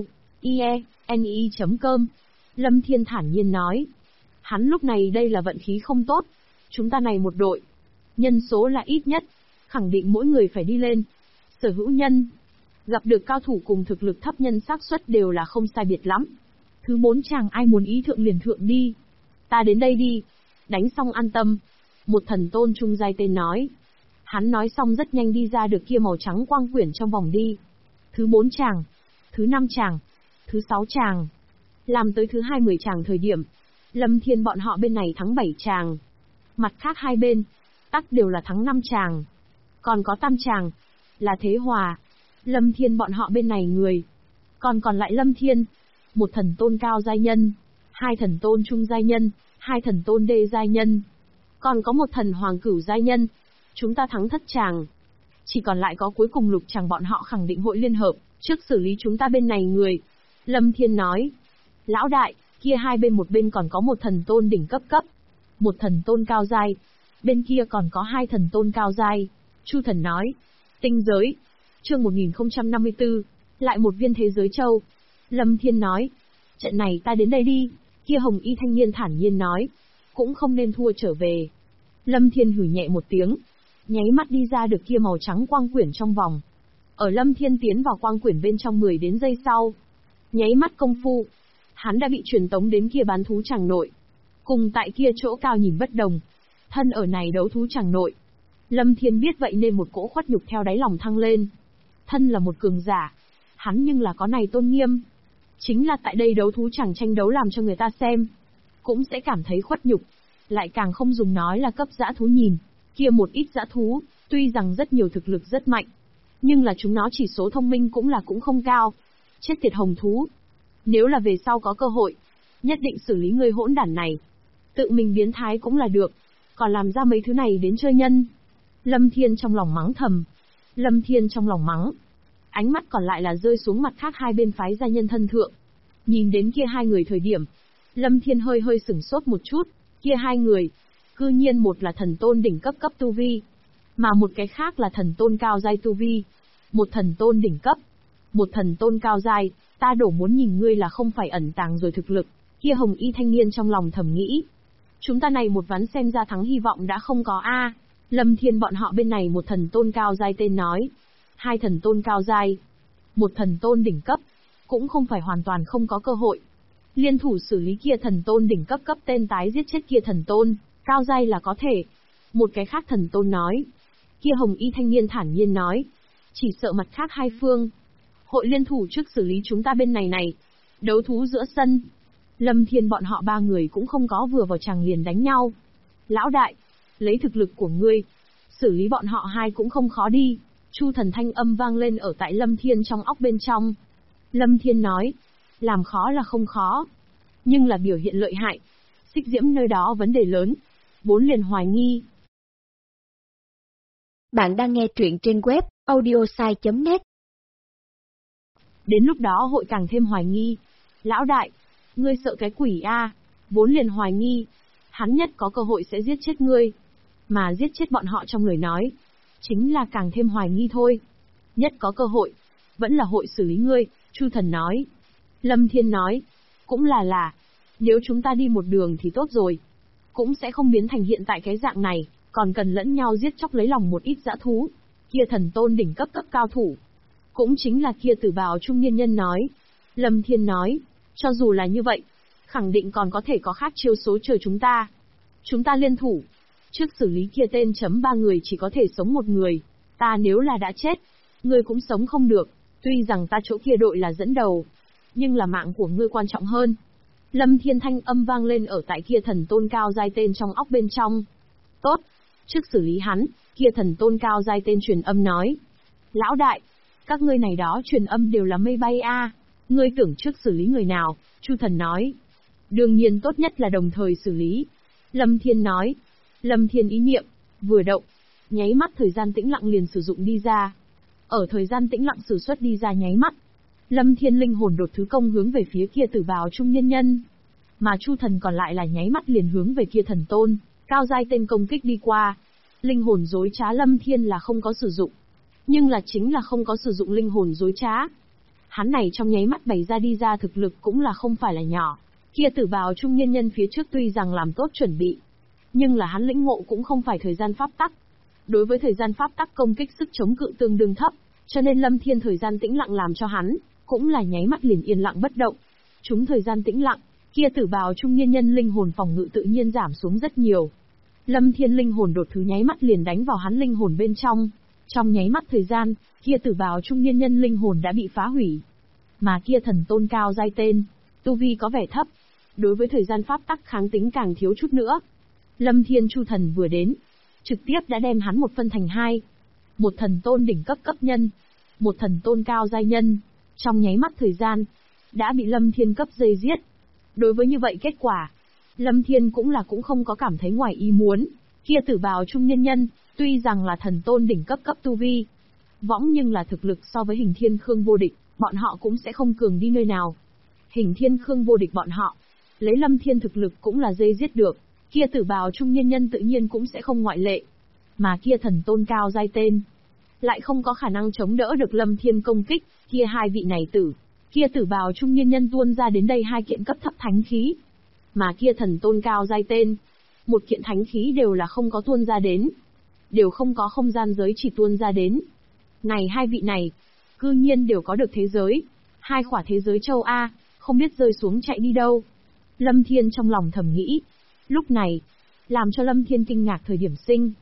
tzu.ie.ne.com. Lâm Thiên thản nhiên nói. Hắn lúc này đây là vận khí không tốt. Chúng ta này một đội, nhân số là ít nhất, khẳng định mỗi người phải đi lên. Sở Hữu nhân, gặp được cao thủ cùng thực lực thấp nhân xác suất đều là không sai biệt lắm. Thứ 4 chàng ai muốn ý thượng liền thượng đi. Ta đến đây đi. Đánh xong an tâm. Một thần tôn trung giai tên nói. Hắn nói xong rất nhanh đi ra được kia màu trắng quang quyển trong vòng đi. Thứ 4 chàng. Thứ 5 chàng. Thứ 6 chàng. Làm tới thứ 20 chàng thời điểm. Lâm Thiên bọn họ bên này thắng 7 chàng. Mặt khác hai bên, tắc đều là thắng 5 chàng. Còn có tam chàng, là thế hòa. Lâm Thiên bọn họ bên này người. Còn lại Lâm Thiên, một thần tôn cao giai nhân, hai thần tôn trung giai nhân, hai thần tôn đê giai nhân. Còn có một thần hoàng cửu giai nhân. Chúng ta thắng thất chàng. Chỉ còn lại có cuối cùng lục chàng bọn họ khẳng định hội liên hợp, trước xử lý chúng ta bên này người. Lâm Thiên nói. Lão đại, kia hai bên một bên còn có một thần tôn đỉnh cấp cấp. Một thần tôn cao giai. Bên kia còn có hai thần tôn cao giai. Chu thần nói. Tinh giới. Chương 1054. Lại một viên thế giới châu. Lâm Thiên nói. Trận này ta đến đây đi. Kia hồng y thanh niên thản nhiên nói. Cũng không nên thua trở về. Lâm Thiên hử nhẹ một tiếng. Nháy mắt đi ra được kia màu trắng quang quyển trong vòng. Ở Lâm Thiên tiến vào quang quyển bên trong 10 đến giây sau. Nháy mắt công phu. Hắn đã bị truyền tống đến kia bán thú tràng nội. Cùng tại kia chỗ cao nhìn bất đồng. Thân ở này đấu thú tràng nội. Lâm Thiên biết vậy nên một cỗ khuất nhục theo đáy lòng thăng lên. Thân là một cường giả, hắn nhưng là có này tôn nghiêm. Chính là tại đây đấu thú chẳng tranh đấu làm cho người ta xem, cũng sẽ cảm thấy khuất nhục. Lại càng không dùng nói là cấp dã thú nhìn, kia một ít dã thú, tuy rằng rất nhiều thực lực rất mạnh, nhưng là chúng nó chỉ số thông minh cũng không cao. Chết tiệt hồng thú. Nếu là về sau có cơ hội, nhất định xử lý người hỗn đản này. Tự mình biến thái cũng là được, còn làm ra mấy thứ này đến chơi nhân. Lâm Thiên trong lòng mắng thầm. Lâm Thiên trong lòng mắng. Ánh mắt còn lại là rơi xuống mặt khác hai bên phái gia nhân thân thượng. Nhìn đến kia hai người thời điểm, Lâm Thiên hơi sửng sốt một chút. Kia hai người, cư nhiên một là thần tôn đỉnh cấp tu vi, mà một cái khác là thần tôn cao giai tu vi. Một thần tôn đỉnh cấp, một thần tôn cao giai, ta đổ muốn nhìn ngươi là không phải ẩn tàng rồi thực lực. Kia hồng y thanh niên trong lòng thầm nghĩ. Chúng ta này một ván xem ra thắng hy vọng đã không có a. Lâm Thiên bọn họ bên này một thần tôn cao giai tên nói. Hai thần tôn cao giai. Một thần tôn đỉnh cấp. Cũng không phải hoàn toàn không có cơ hội. Liên thủ xử lý kia thần tôn đỉnh cấp tên tái giết chết kia thần tôn cao giai là có thể. Một cái khác thần tôn nói. Kia hồng y thanh niên thản nhiên nói. Chỉ sợ mặt khác hai phương hội liên thủ trước xử lý chúng ta bên này. Đấu thú giữa sân. Lâm Thiên bọn họ ba người cũng không có vừa vào chàng liền đánh nhau. Lão đại, lấy thực lực của ngươi, xử lý bọn họ hai cũng không khó đi. Chu thần thanh âm vang lên ở tại Lâm Thiên trong óc bên trong. Lâm Thiên nói, làm khó là không khó, nhưng là biểu hiện lợi hại. Xích diễm nơi đó vấn đề lớn. Vốn liền hoài nghi. Bạn đang nghe truyện trên web audiosai.net. Đến lúc đó hội càng thêm hoài nghi. Lão đại, ngươi sợ cái quỷ a? Vốn liền hoài nghi, hắn nhất có cơ hội sẽ giết chết ngươi, mà giết chết bọn họ trong lời nói, chính là càng thêm hoài nghi thôi. Nhất có cơ hội, vẫn là hội xử lý ngươi, Chu thần nói. Lâm Thiên nói, cũng là, nếu chúng ta đi một đường thì tốt rồi, cũng sẽ không biến thành hiện tại cái dạng này, còn cần lẫn nhau giết chóc lấy lòng một ít dã thú. Kia thần tôn đỉnh cấp cao thủ, cũng chính là kia tử bào trung niên nhân nói. Lâm Thiên nói, cho dù là như vậy, khẳng định còn có thể có khác chiêu số chờ chúng ta. Chúng ta liên thủ, trước xử lý kia tên chấm ba người chỉ có thể sống một người. Ta nếu là đã chết, ngươi cũng sống không được. Tuy rằng ta chỗ kia đội là dẫn đầu, nhưng là mạng của ngươi quan trọng hơn. Lâm Thiên thanh âm vang lên ở tại kia thần tôn cao giai tên trong óc bên trong. Tốt, trước xử lý hắn, kia thần tôn cao giai tên truyền âm nói. Lão đại, các ngươi này đó truyền âm đều là mây bay a. Ngươi tưởng trước xử lý người nào? Chu thần nói. Đương nhiên tốt nhất là đồng thời xử lý. Lâm Thiên nói. Lâm Thiên ý niệm vừa động, nháy mắt thời gian tĩnh lặng liền sử dụng đi ra. Ở thời gian tĩnh lặng sử xuất đi ra nháy mắt, Lâm Thiên linh hồn đột thứ công hướng về phía kia tử bào trung nhân nhân, mà Chu thần còn lại là nháy mắt liền hướng về kia thần tôn cao giai tên công kích đi qua. Linh hồn dối trá Lâm Thiên là không có sử dụng, nhưng là chính là không có sử dụng linh hồn dối trá. Hắn này trong nháy mắt bày ra đi ra thực lực cũng là không phải là nhỏ. Kia tử bào trung nhân nhân phía trước tuy rằng làm tốt chuẩn bị, nhưng là hắn lĩnh ngộ cũng không phải thời gian pháp tắc. Đối với thời gian pháp tắc công kích sức chống cự tương đương thấp, cho nên Lâm Thiên thời gian tĩnh lặng làm cho hắn cũng là nháy mắt liền yên lặng bất động. Chúng thời gian tĩnh lặng, kia tử bào trung niên nhân linh hồn phòng ngự tự nhiên giảm xuống rất nhiều. Lâm Thiên linh hồn đột thứ nháy mắt liền đánh vào hắn linh hồn bên trong. Trong nháy mắt thời gian, kia tử bào trung niên nhân linh hồn đã bị phá hủy. Mà kia thần tôn cao giai tên, tu vi có vẻ thấp, đối với thời gian pháp tắc kháng tính càng thiếu chút nữa. Lâm Thiên Chu thần vừa đến, trực tiếp đã đem hắn một phân thành hai. Một thần tôn đỉnh cấp nhân, một thần tôn cao giai nhân, trong nháy mắt thời gian, đã bị Lâm Thiên cấp dây giết. Đối với như vậy kết quả, Lâm Thiên cũng không có cảm thấy ngoài ý muốn. Kia tử bào trung nhân nhân, tuy rằng là thần tôn đỉnh cấp tu vi, võng nhưng là thực lực so với Hình Thiên Khương vô địch, bọn họ cũng sẽ không cường đi nơi nào. Hình Thiên Khương vô địch bọn họ, lấy Lâm Thiên thực lực cũng là dây giết được, kia tử bào trung nhân nhân tự nhiên cũng sẽ không ngoại lệ. Mà kia thần tôn cao giai tên, lại không có khả năng chống đỡ được Lâm Thiên công kích, kia hai vị này kia tử bào trung nhân nhân tuôn ra đến đây hai kiện cấp thấp thánh khí. Mà kia thần tôn cao giai tên, một kiện thánh khí đều là không có tuôn ra đến, đều không có không gian giới chỉ tuôn ra đến. Này hai vị này, cư nhiên đều có được thế giới, hai khỏa thế giới châu A, không biết rơi xuống chạy đi đâu. Lâm Thiên trong lòng thầm nghĩ. Lúc này, làm cho Lâm Thiên kinh ngạc thời điểm sinh.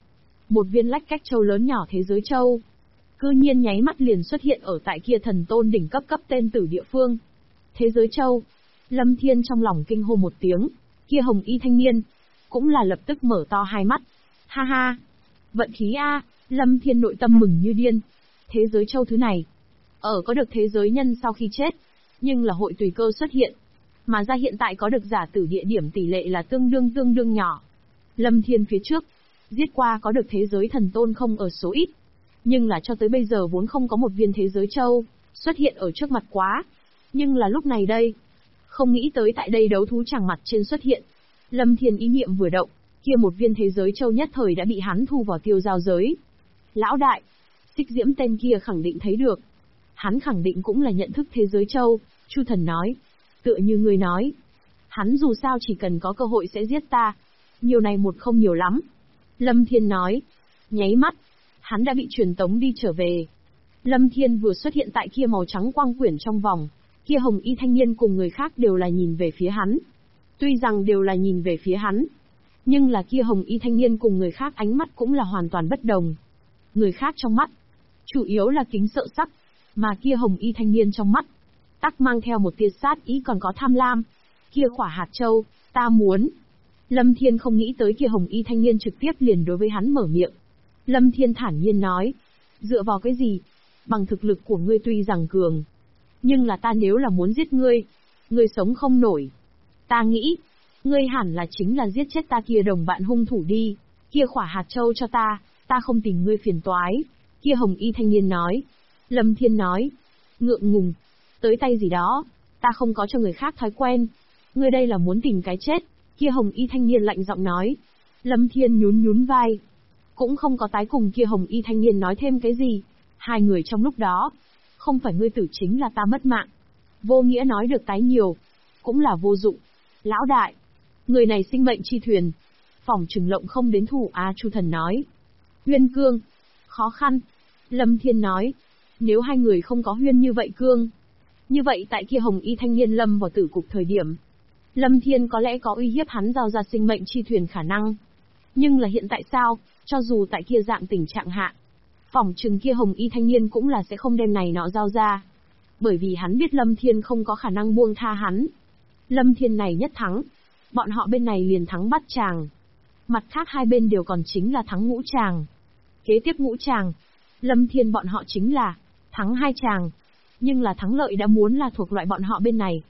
một viên lách cách châu lớn nhỏ thế giới châu. Cư nhiên nháy mắt liền xuất hiện ở tại kia thần tôn đỉnh cấp tên tử địa phương. Thế giới châu. Lâm Thiên trong lòng kinh hô một tiếng, kia hồng y thanh niên, cũng là lập tức mở to hai mắt. Ha ha! Vận khí a! Lâm Thiên nội tâm mừng như điên. Thế giới châu thứ này, có được thế giới nhân sau khi chết, nhưng là hội tùy cơ xuất hiện. Mà ra hiện tại có được giả tử địa điểm tỷ lệ là tương đương nhỏ. Lâm Thiên phía trước, giết qua có được thế giới thần tôn không ở số ít. Nhưng là cho tới bây giờ vốn không có một viên thế giới châu, xuất hiện ở trước mặt quá. Nhưng là lúc này đây, không nghĩ tới tại đây đấu thú tràng mặt trên xuất hiện. Lâm Thiên ý niệm vừa động, kia một viên thế giới châu nhất thời đã bị hắn thu vào tiêu giao giới. Lão đại, Xích Diễm tên kia khẳng định thấy được. Hắn khẳng định cũng là nhận thức thế giới châu, Chu Thần nói. Tựa như người nói, hắn dù sao chỉ cần có cơ hội sẽ giết ta. Nhiều này một không nhiều lắm. Lâm Thiên nói. Nháy mắt, hắn đã bị truyền tống đi trở về. Lâm Thiên vừa xuất hiện tại kia màu trắng quang quyển trong vòng, kia hồng y thanh niên cùng người khác đều là nhìn về phía hắn. Tuy rằng đều là nhìn về phía hắn, nhưng là kia hồng y thanh niên cùng người khác ánh mắt cũng là hoàn toàn bất đồng. Người khác trong mắt, chủ yếu là kính sợ sắc, mà kia hồng y thanh niên trong mắt, tắc mang theo một tia sát ý còn có tham lam. Kia khỏa hạt châu, ta muốn. Lâm Thiên không nghĩ tới kia hồng y thanh niên trực tiếp liền đối với hắn mở miệng. Lâm Thiên thản nhiên nói, dựa vào cái gì? Bằng thực lực của ngươi tuy rằng cường, nhưng là ta nếu là muốn giết ngươi, ngươi sống không nổi. Ta nghĩ, ngươi hẳn là chính là giết chết ta kia đồng bạn hung thủ đi. Kia khỏa hạt châu cho ta không tìm ngươi phiền toái. Kia hồng y thanh niên nói. Lâm Thiên nói, ngượng ngùng, tới tay gì đó, ta không có cho người khác thói quen. Ngươi đây là muốn tìm cái chết. Kia hồng y thanh niên lạnh giọng nói. Lâm Thiên nhún vai, cũng không có tái cùng kia hồng y thanh niên nói thêm cái gì. Hai người trong lúc đó, không phải ngươi tử chính là ta mất mạng. Vô nghĩa nói được tái nhiều, cũng là vô dụng. Lão đại, người này sinh mệnh chi thuyền, phỏng chừng lộng không đến thủ Chu Thần nói. Huyên cương, khó khăn. Lâm Thiên nói, nếu hai người không có huyên như vậy cương, như vậy tại kia hồng y thanh niên lâm vào tử cục thời điểm, Lâm Thiên có lẽ có uy hiếp hắn giao ra sinh mệnh chi thuyền khả năng. Nhưng là hiện tại sao, cho dù tại kia dạng tình trạng hạ, phỏng chừng kia hồng y thanh niên cũng là sẽ không đem này nọ giao ra. Bởi vì hắn biết Lâm Thiên không có khả năng buông tha hắn. Lâm Thiên này nhất thắng, bọn họ bên này liền thắng bắt chàng. Mặt khác hai bên đều còn chính là thắng ngũ chàng. Kế tiếp ngũ chàng, Lâm Thiên bọn họ chính là thắng hai chàng. Nhưng là thắng lợi đã muốn là thuộc loại bọn họ bên này.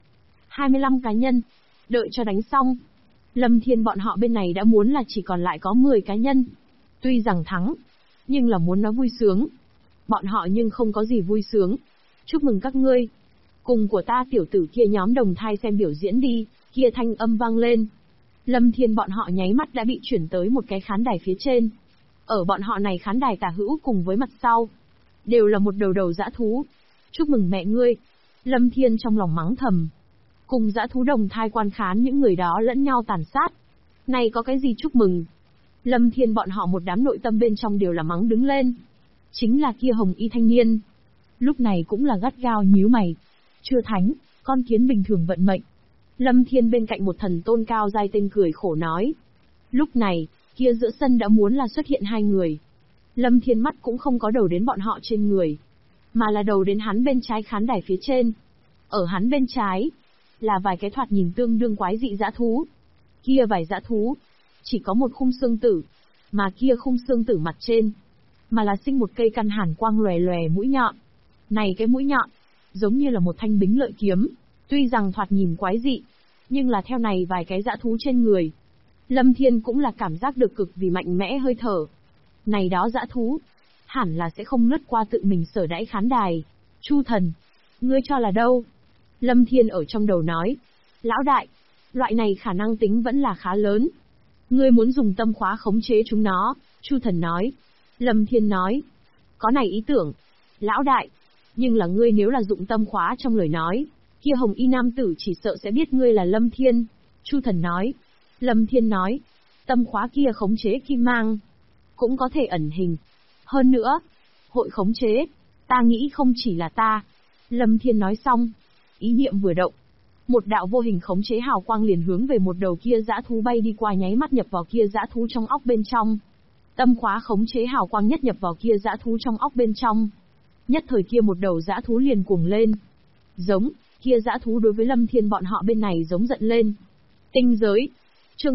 25 cá nhân, đợi cho đánh xong. Lâm Thiên bọn họ bên này đã muốn là chỉ còn lại có 10 cá nhân. Tuy rằng thắng, nhưng là muốn nói vui sướng. Bọn họ nhưng không có gì vui sướng. Chúc mừng các ngươi. Cùng của ta tiểu tử kia nhóm đồng thai xem biểu diễn đi, kia thanh âm vang lên. Lâm Thiên bọn họ nháy mắt đã bị chuyển tới một cái khán đài phía trên. Ở bọn họ này khán đài tả hữu cùng với mặt sau, đều là một đầu dã thú. Chúc mừng mẹ ngươi. Lâm Thiên trong lòng mắng thầm. Cùng dã thú đồng thai quan khán những người đó lẫn nhau tàn sát. Này có cái gì chúc mừng? Lâm Thiên bọn họ một đám nội tâm bên trong đều là mắng đứng lên. Chính là kia hồng y thanh niên. Lúc này cũng là gắt gao nhíu mày. Chưa thánh, con kiến bình thường vận mệnh. Lâm Thiên bên cạnh một thần tôn cao dai tên cười khổ nói. Lúc này, kia giữa sân đã muốn là xuất hiện hai người. Lâm Thiên mắt cũng không có đầu đến bọn họ trên người, mà là đầu đến hắn bên trái khán đài phía trên. Ở hắn bên trái, là vài cái thoạt nhìn tương đương quái dị dã thú. Kia vài dã thú, chỉ có một khung xương tử, mà kia khung xương tử mặt trên, mà là sinh một cây căn hàn quang lòe lòe mũi nhọn. Này cái mũi nhọn, giống như là một thanh bính lợi kiếm, tuy rằng thoạt nhìn quái dị, nhưng là theo này vài cái dã thú trên người. Lâm Thiên cũng là cảm giác được cực vì mạnh mẽ hơi thở. Này đó dã thú, hẳn là sẽ không lướt qua tự mình sở đãi khán đài. Chu Thần, ngươi cho là đâu? Lâm Thiên ở trong đầu nói. Lão đại, loại này khả năng tính vẫn là khá lớn. Ngươi muốn dùng tâm khóa khống chế chúng nó, Chu Thần nói. Lâm Thiên nói. Có này ý tưởng. Lão đại, nhưng là ngươi nếu là dụng tâm khóa trong lời nói, kia hồng y nam tử chỉ sợ sẽ biết ngươi là Lâm Thiên. Chu Thần nói. Lâm Thiên nói. Tâm khóa kia khống chế kim mang, cũng có thể ẩn hình. Hơn nữa, hội khống chế, ta nghĩ không chỉ là ta. Lâm Thiên nói xong, ý niệm vừa động, một đạo vô hình khống chế hào quang liền hướng về một đầu kia dã thú bay đi qua, nháy mắt nhập vào kia dã thú trong óc bên trong. Tâm khóa khống chế hào quang nhất nhập vào kia dã thú trong óc bên trong. Nhất thời kia một đầu dã thú liền cuồng lên. Giống, kia dã thú đối với Lâm Thiên bọn họ bên này giống giận lên. Tinh giới. Chương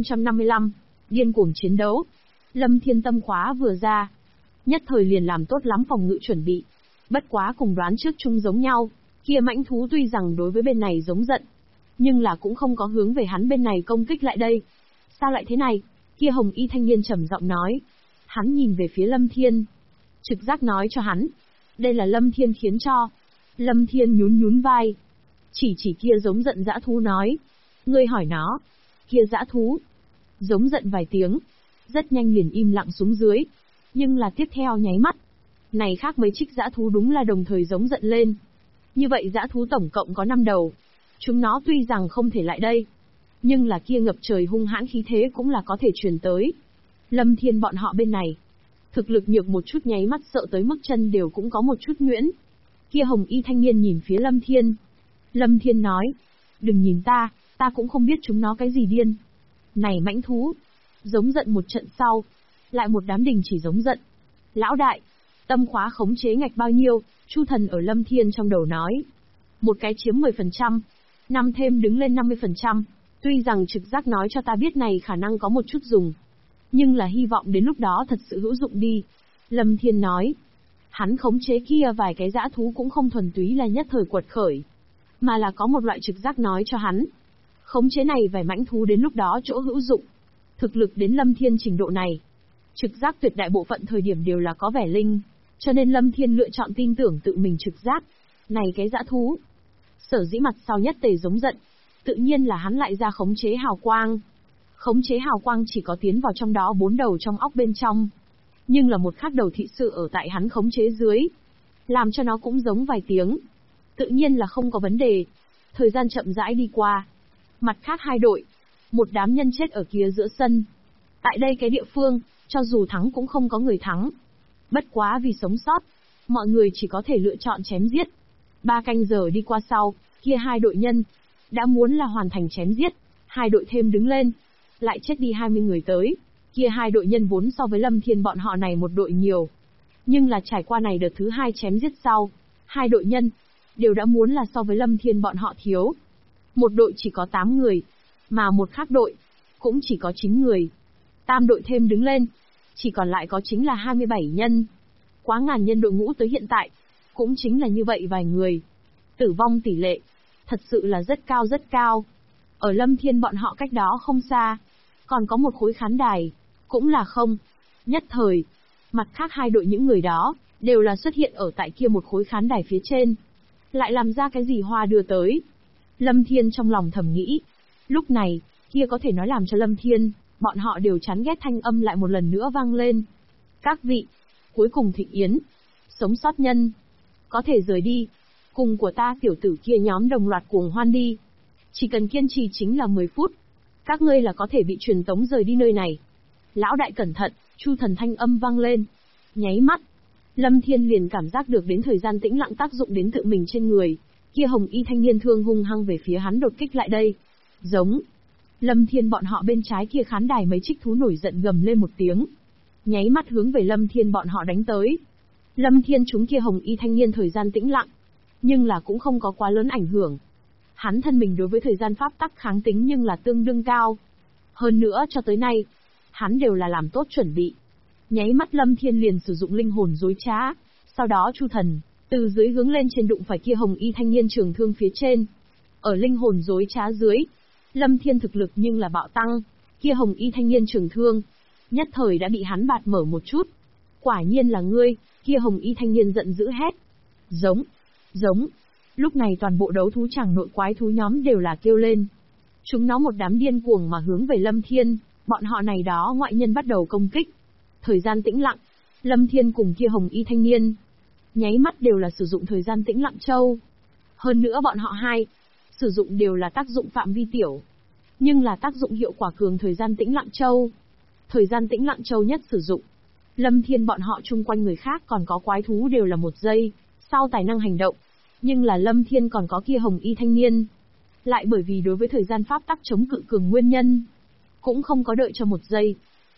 1055. Điên cuồng chiến đấu. Lâm Thiên tâm khóa vừa ra. Nhất thời liền làm tốt lắm phòng ngự chuẩn bị. Bất quá cùng đoán trước chung giống nhau. Kia mãnh thú tuy rằng đối với bên này giống giận, nhưng là cũng không có hướng về hắn bên này công kích lại đây. Sao lại thế này? Kia hồng y thanh niên trầm giọng nói. Hắn nhìn về phía Lâm Thiên. Trực giác nói cho hắn. Đây là Lâm Thiên khiến cho. Lâm Thiên nhún nhún vai. Chỉ kia giống giận dã thú nói. Ngươi hỏi nó. Kia dã thú. Giống giận vài tiếng. Rất nhanh liền im lặng xuống dưới. Nhưng là tiếp theo nháy mắt. Này khác mấy trích dã thú đúng là đồng thời giống giận lên. Như vậy dã thú tổng cộng có 5 đầu. Chúng nó tuy rằng không thể lại đây, nhưng là kia ngập trời hung hãn khí thế cũng là có thể truyền tới. Lâm Thiên bọn họ bên này, thực lực nhược một chút nháy mắt sợ tới mức chân đều cũng có một chút nhuyễn. Kia hồng y thanh niên nhìn phía Lâm Thiên. Lâm Thiên nói, đừng nhìn ta cũng không biết chúng nó cái gì điên. Này mãnh thú, giống giận một trận sau, lại một đám đình chỉ giống giận. Lão đại, tâm khóa khống chế ngạch bao nhiêu? Chu Thần ở Lâm Thiên trong đầu nói. Một cái chiếm 10%, 5 thêm đứng lên 50%. Tuy rằng trực giác nói cho ta biết này khả năng có một chút dùng, nhưng là hy vọng đến lúc đó thật sự hữu dụng đi. Lâm Thiên nói. Hắn khống chế kia vài cái dã thú cũng không thuần túy là nhất thời quật khởi, mà là có một loại trực giác nói cho hắn. Khống chế này vài mãnh thú đến lúc đó chỗ hữu dụng. Thực lực đến Lâm Thiên trình độ này, trực giác tuyệt đại bộ phận thời điểm đều là có vẻ linh, cho nên Lâm Thiên lựa chọn tin tưởng tự mình trực giác. Này cái dã thú, sở dĩ mặt sau nhất tề giống giận, tự nhiên là hắn lại ra khống chế hào quang. Khống chế hào quang chỉ có tiến vào trong đó 4 đầu trong óc bên trong, nhưng là một khác đầu thị sự ở tại hắn khống chế dưới, làm cho nó cũng giống vài tiếng. Tự nhiên là không có vấn đề. Thời gian chậm rãi đi qua. Mặt khác hai đội, một đám nhân chết ở kia giữa sân. Tại đây cái địa phương, cho dù thắng cũng không có người thắng. Bất quá vì sống sót, mọi người chỉ có thể lựa chọn chém giết. 3 canh giờ đi qua sau, kia hai đội nhân đã muốn là hoàn thành chém giết, hai đội thêm đứng lên, lại chết đi 20 người tới. Kia hai đội nhân vốn so với Lâm Thiên bọn họ này một đội nhiều, nhưng là trải qua này đợt thứ 2 chém giết sau, hai đội nhân đều đã muốn là so với Lâm Thiên bọn họ thiếu. Một đội chỉ có 8 người, mà một khác đội cũng chỉ có 9 người. Tam đội thêm đứng lên, chỉ còn lại có chính là 27 nhân. Quá ngàn nhân đội ngũ tới hiện tại, cũng chính là như vậy vài người. Tử vong tỷ lệ, thật sự là rất cao rất cao. Ở Lâm Thiên bọn họ cách đó không xa, còn có một khối khán đài, cũng là không. Nhất thời, mặt khác hai đội những người đó, đều là xuất hiện ở tại kia một khối khán đài phía trên. Lại làm ra cái gì hoa đưa tới. Lâm Thiên trong lòng thầm nghĩ. Lúc này, kia có thể nói làm cho Lâm Thiên, bọn họ đều chán ghét thanh âm lại một lần nữa vang lên. Các vị, cuối cùng thịnh yến, sống sót nhân, có thể rời đi. Cùng của ta tiểu tử kia nhóm đồng loạt cuồng hoan đi. Chỉ cần kiên trì chính là 10 phút. Các ngươi là có thể bị truyền tống rời đi nơi này. Lão đại cẩn thận, Chu Thần thanh âm vang lên. Nháy mắt, Lâm Thiên liền cảm giác được đến thời gian tĩnh lặng tác dụng đến tự mình trên người. Kia hồng y thanh niên thương hung hăng về phía hắn đột kích lại đây. Giống. Lâm Thiên bọn họ bên trái kia khán đài mấy trích thú nổi giận gầm lên một tiếng. Nháy mắt hướng về Lâm Thiên bọn họ đánh tới. Lâm Thiên chúng kia hồng y thanh niên thời gian tĩnh lặng, nhưng là cũng không có quá lớn ảnh hưởng. Hắn thân mình đối với thời gian pháp tắc kháng tính nhưng là tương đương cao. Hơn nữa cho tới nay, hắn đều là làm tốt chuẩn bị. Nháy mắt Lâm Thiên liền sử dụng linh hồn dối trá, sau đó Chu Thần từ dưới hướng lên trên đụng phải kia hồng y thanh niên trường thương phía trên. Ở linh hồn dối trá dưới, Lâm Thiên thực lực nhưng là bạo tăng, kia hồng y thanh niên trường thương, nhất thời đã bị hắn bạt mở một chút. Quả nhiên là ngươi, kia hồng y thanh niên giận dữ hét. Giống, giống. Lúc này toàn bộ đấu thú tràng nội quái thú nhóm đều là kêu lên. Chúng nó một đám điên cuồng mà hướng về Lâm Thiên, bọn họ này đó ngoại nhân bắt đầu công kích. Thời gian tĩnh lặng, Lâm Thiên cùng kia hồng y thanh niên, nháy mắt đều là sử dụng thời gian tĩnh lặng châu. Hơn nữa bọn họ hai, sử dụng đều là tác dụng phạm vi tiểu, nhưng là tác dụng hiệu quả cường thời gian tĩnh lặng châu. Thời gian tĩnh lặng châu nhất sử dụng, Lâm Thiên bọn họ chung quanh người khác còn có quái thú đều là 1 giây, sau tài năng hành động. Nhưng là Lâm Thiên còn có kia hồng y thanh niên, lại bởi vì đối với thời gian pháp tắc chống cự cường nguyên nhân, cũng không có đợi cho 1 giây.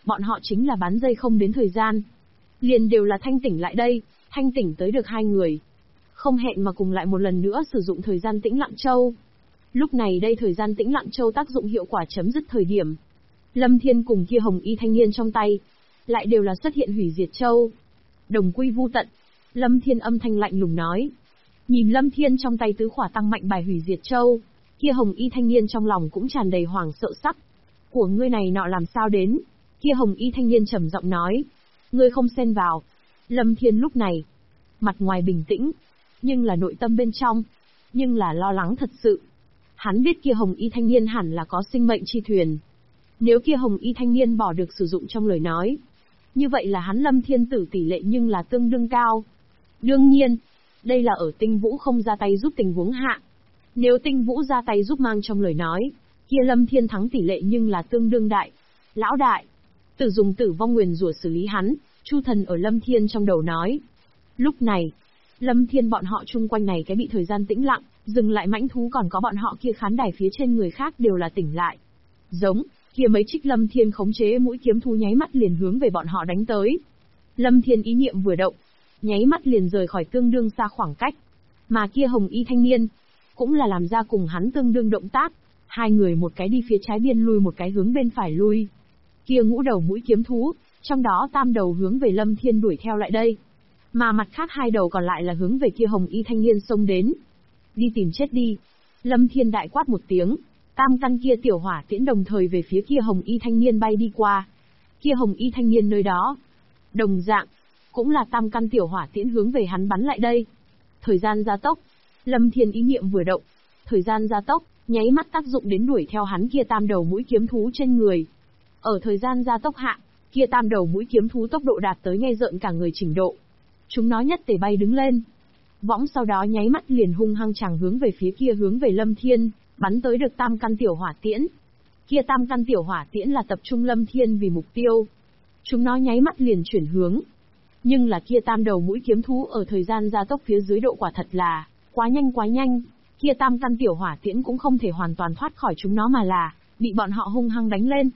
Bọn họ chính là bán dây không đến thời gian. Liền đều là thanh tỉnh lại đây, thanh tỉnh tới được hai người. Không hẹn mà cùng lại một lần nữa sử dụng thời gian tĩnh lặng châu. Lúc này đây thời gian tĩnh lặng châu tác dụng hiệu quả chấm dứt thời điểm. Lâm Thiên cùng kia hồng y thanh niên trong tay, lại đều là xuất hiện hủy diệt châu. Đồng quy vu tận. Lâm Thiên âm thanh lạnh lùng nói. Nhìn Lâm Thiên trong tay tứ khỏa tăng mạnh bài hủy diệt châu, kia hồng y thanh niên trong lòng cũng tràn đầy hoảng sợ sắc. Của ngươi này nọ làm sao đến? Kia hồng y thanh niên trầm giọng nói. Ngươi không xen vào. Lâm Thiên lúc này, mặt ngoài bình tĩnh, nhưng là nội tâm bên trong, nhưng là lo lắng thật sự. Hắn biết kia hồng y thanh niên hẳn là có sinh mệnh chi thuyền. Nếu kia hồng y thanh niên bỏ được sử dụng trong lời nói, như vậy là hắn Lâm Thiên tử tỷ lệ nhưng là tương đương cao. Đương nhiên, đây là ở Tinh Vũ không ra tay giúp tình huống hạ. Nếu Tinh Vũ ra tay giúp mang trong lời nói, kia Lâm Thiên thắng tỷ lệ nhưng là tương đương đại. Lão đại, tử dùng tử vong nguyền rủa xử lý hắn, Chu Thần ở Lâm Thiên trong đầu nói. Lúc này, Lâm Thiên bọn họ chung quanh này cái bị thời gian tĩnh lặng, dừng lại mãnh thú còn có bọn họ kia khán đài phía trên người khác đều là tỉnh lại. Giống, kia mấy trích Lâm Thiên khống chế mũi kiếm thú nháy mắt liền hướng về bọn họ đánh tới. Lâm Thiên ý niệm vừa động, nháy mắt liền rời khỏi tương đương xa khoảng cách. Mà kia hồng y thanh niên, cũng là làm ra cùng hắn tương đương động tác. Hai người một cái đi phía trái biên lui một cái hướng bên phải lui. Kia ngũ đầu mũi kiếm thú, trong đó tam đầu hướng về Lâm Thiên đuổi theo lại đây. Mà mặt khác hai đầu còn lại là hướng về kia hồng y thanh niên xông đến. Đi tìm chết đi. Lâm Thiên đại quát một tiếng, tam căn kia tiểu hỏa tiễn đồng thời về phía kia hồng y thanh niên bay đi qua. Kia hồng y thanh niên nơi đó, đồng dạng, cũng là tam căn tiểu hỏa tiễn hướng về hắn bắn lại đây. Thời gian gia tốc, Lâm Thiên ý niệm vừa động, thời gian gia tốc, nháy mắt tác dụng đến đuổi theo hắn kia tam đầu mũi kiếm thú trên người. Ở thời gian gia tốc hạ, kia tam đầu mũi kiếm thú tốc độ đạt tới nghe rợn cả người trình độ. Chúng nó nhất tề bay đứng lên. Võng sau đó nháy mắt liền hung hăng chàng hướng về phía kia hướng về Lâm Thiên, bắn tới được tam căn tiểu hỏa tiễn. Kia tam căn tiểu hỏa tiễn là tập trung Lâm Thiên vì mục tiêu. Chúng nó nháy mắt liền chuyển hướng. Nhưng là kia tam đầu mũi kiếm thú ở thời gian gia tốc phía dưới độ quả thật là quá nhanh. Kia tam căn tiểu hỏa tiễn cũng không thể hoàn toàn thoát khỏi chúng nó mà là bị bọn họ hung hăng đánh lên.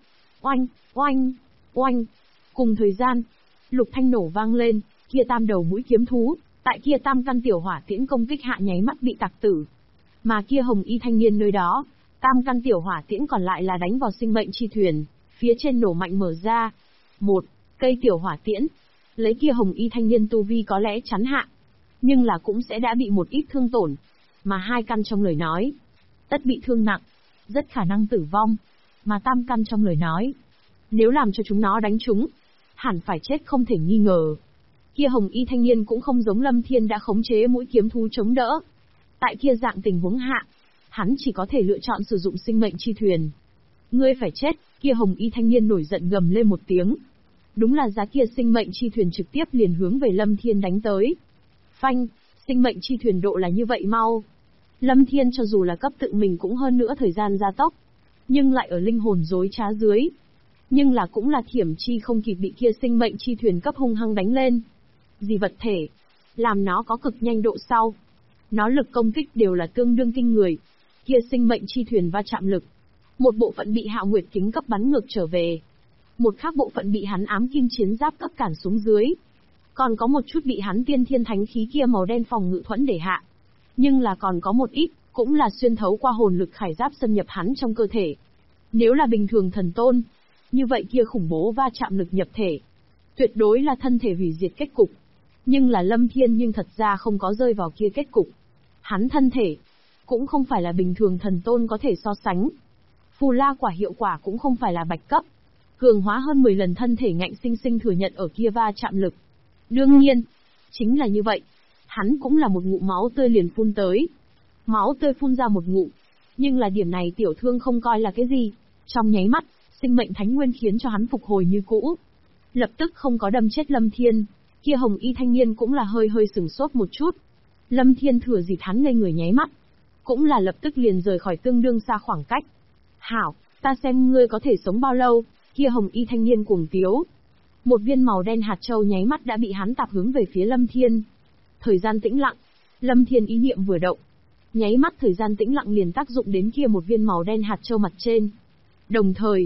Oanh. Cùng thời gian, lục thanh nổ vang lên, kia tam đầu mũi kiếm thú, tại kia tam căn tiểu hỏa tiễn công kích hạ nháy mắt bị tạc tử. Mà kia hồng y thanh niên nơi đó, tam căn tiểu hỏa tiễn còn lại là đánh vào sinh mệnh chi thuyền, phía trên nổ mạnh mở ra. Một cây tiểu hỏa tiễn, lấy kia hồng y thanh niên tu vi có lẽ chắn hạ, nhưng là cũng sẽ đã bị một ít thương tổn. Mà hai căn trong lời nói, tất bị thương nặng, rất khả năng tử vong. Mà tam căn trong lời nói, nếu làm cho chúng nó đánh chúng, hẳn phải chết không thể nghi ngờ. Kia hồng y thanh niên cũng không giống Lâm Thiên đã khống chế mũi kiếm thú chống đỡ. Tại kia dạng tình huống hạ, hắn chỉ có thể lựa chọn sử dụng sinh mệnh chi thuyền. Ngươi phải chết, kia hồng y thanh niên nổi giận gầm lên một tiếng. Đúng là giá kia sinh mệnh chi thuyền trực tiếp liền hướng về Lâm Thiên đánh tới. Phanh, sinh mệnh chi thuyền độ là như vậy mau. Lâm Thiên cho dù là cấp tự mình cũng hơn nữa thời gian gia tốc, nhưng lại ở linh hồn dối trá dưới. Nhưng là cũng là thiểm chi không kịp bị kia sinh mệnh chi thuyền cấp hung hăng đánh lên. Dị vật thể, làm nó có cực nhanh độ sau. Nó lực công kích đều là tương đương kinh người. Kia sinh mệnh chi thuyền va chạm lực. Một bộ phận bị Hạo Nguyệt kính cấp bắn ngược trở về. Một khác bộ phận bị hắn ám kim chiến giáp cấp cản xuống dưới. Còn có một chút bị hắn tiên thiên thánh khí kia màu đen phòng ngự thuẫn để hạ. Nhưng là còn có một ít, cũng là xuyên thấu qua hồn lực khải giáp xâm nhập hắn trong cơ thể. Nếu là bình thường thần tôn, như vậy kia khủng bố va chạm lực nhập thể, tuyệt đối là thân thể hủy diệt kết cục. Nhưng là Lâm Thiên nhưng thật ra không có rơi vào kia kết cục. Hắn thân thể, cũng không phải là bình thường thần tôn có thể so sánh. Phù la quả hiệu quả cũng không phải là bạch cấp. Cường hóa hơn 10 lần thân thể ngạnh sinh sinh thừa nhận ở kia va chạm lực. Đương nhiên, chính là như vậy. Hắn cũng là một ngụm máu tươi liền phun tới. Máu tươi phun ra một ngụm. Nhưng là điểm này tiểu thương không coi là cái gì. Trong nháy mắt, sinh mệnh thánh nguyên khiến cho hắn phục hồi như cũ. Lập tức không có đâm chết Lâm Thiên. Kia hồng y thanh niên cũng là hơi sửng sốt một chút. Lâm Thiên thừa dịp hắn ngây người nháy mắt, cũng là lập tức liền rời khỏi tương đương xa khoảng cách. Hảo, ta xem ngươi có thể sống bao lâu. Kia hồng y thanh niên cuồng tiếu. Một viên màu đen hạt châu nháy mắt đã bị hắn tạp hướng về phía Lâm Thiên. Thời gian tĩnh lặng, Lâm Thiên ý niệm vừa động, nháy mắt thời gian tĩnh lặng liền tác dụng đến kia một viên màu đen hạt châu mặt trên. Đồng thời,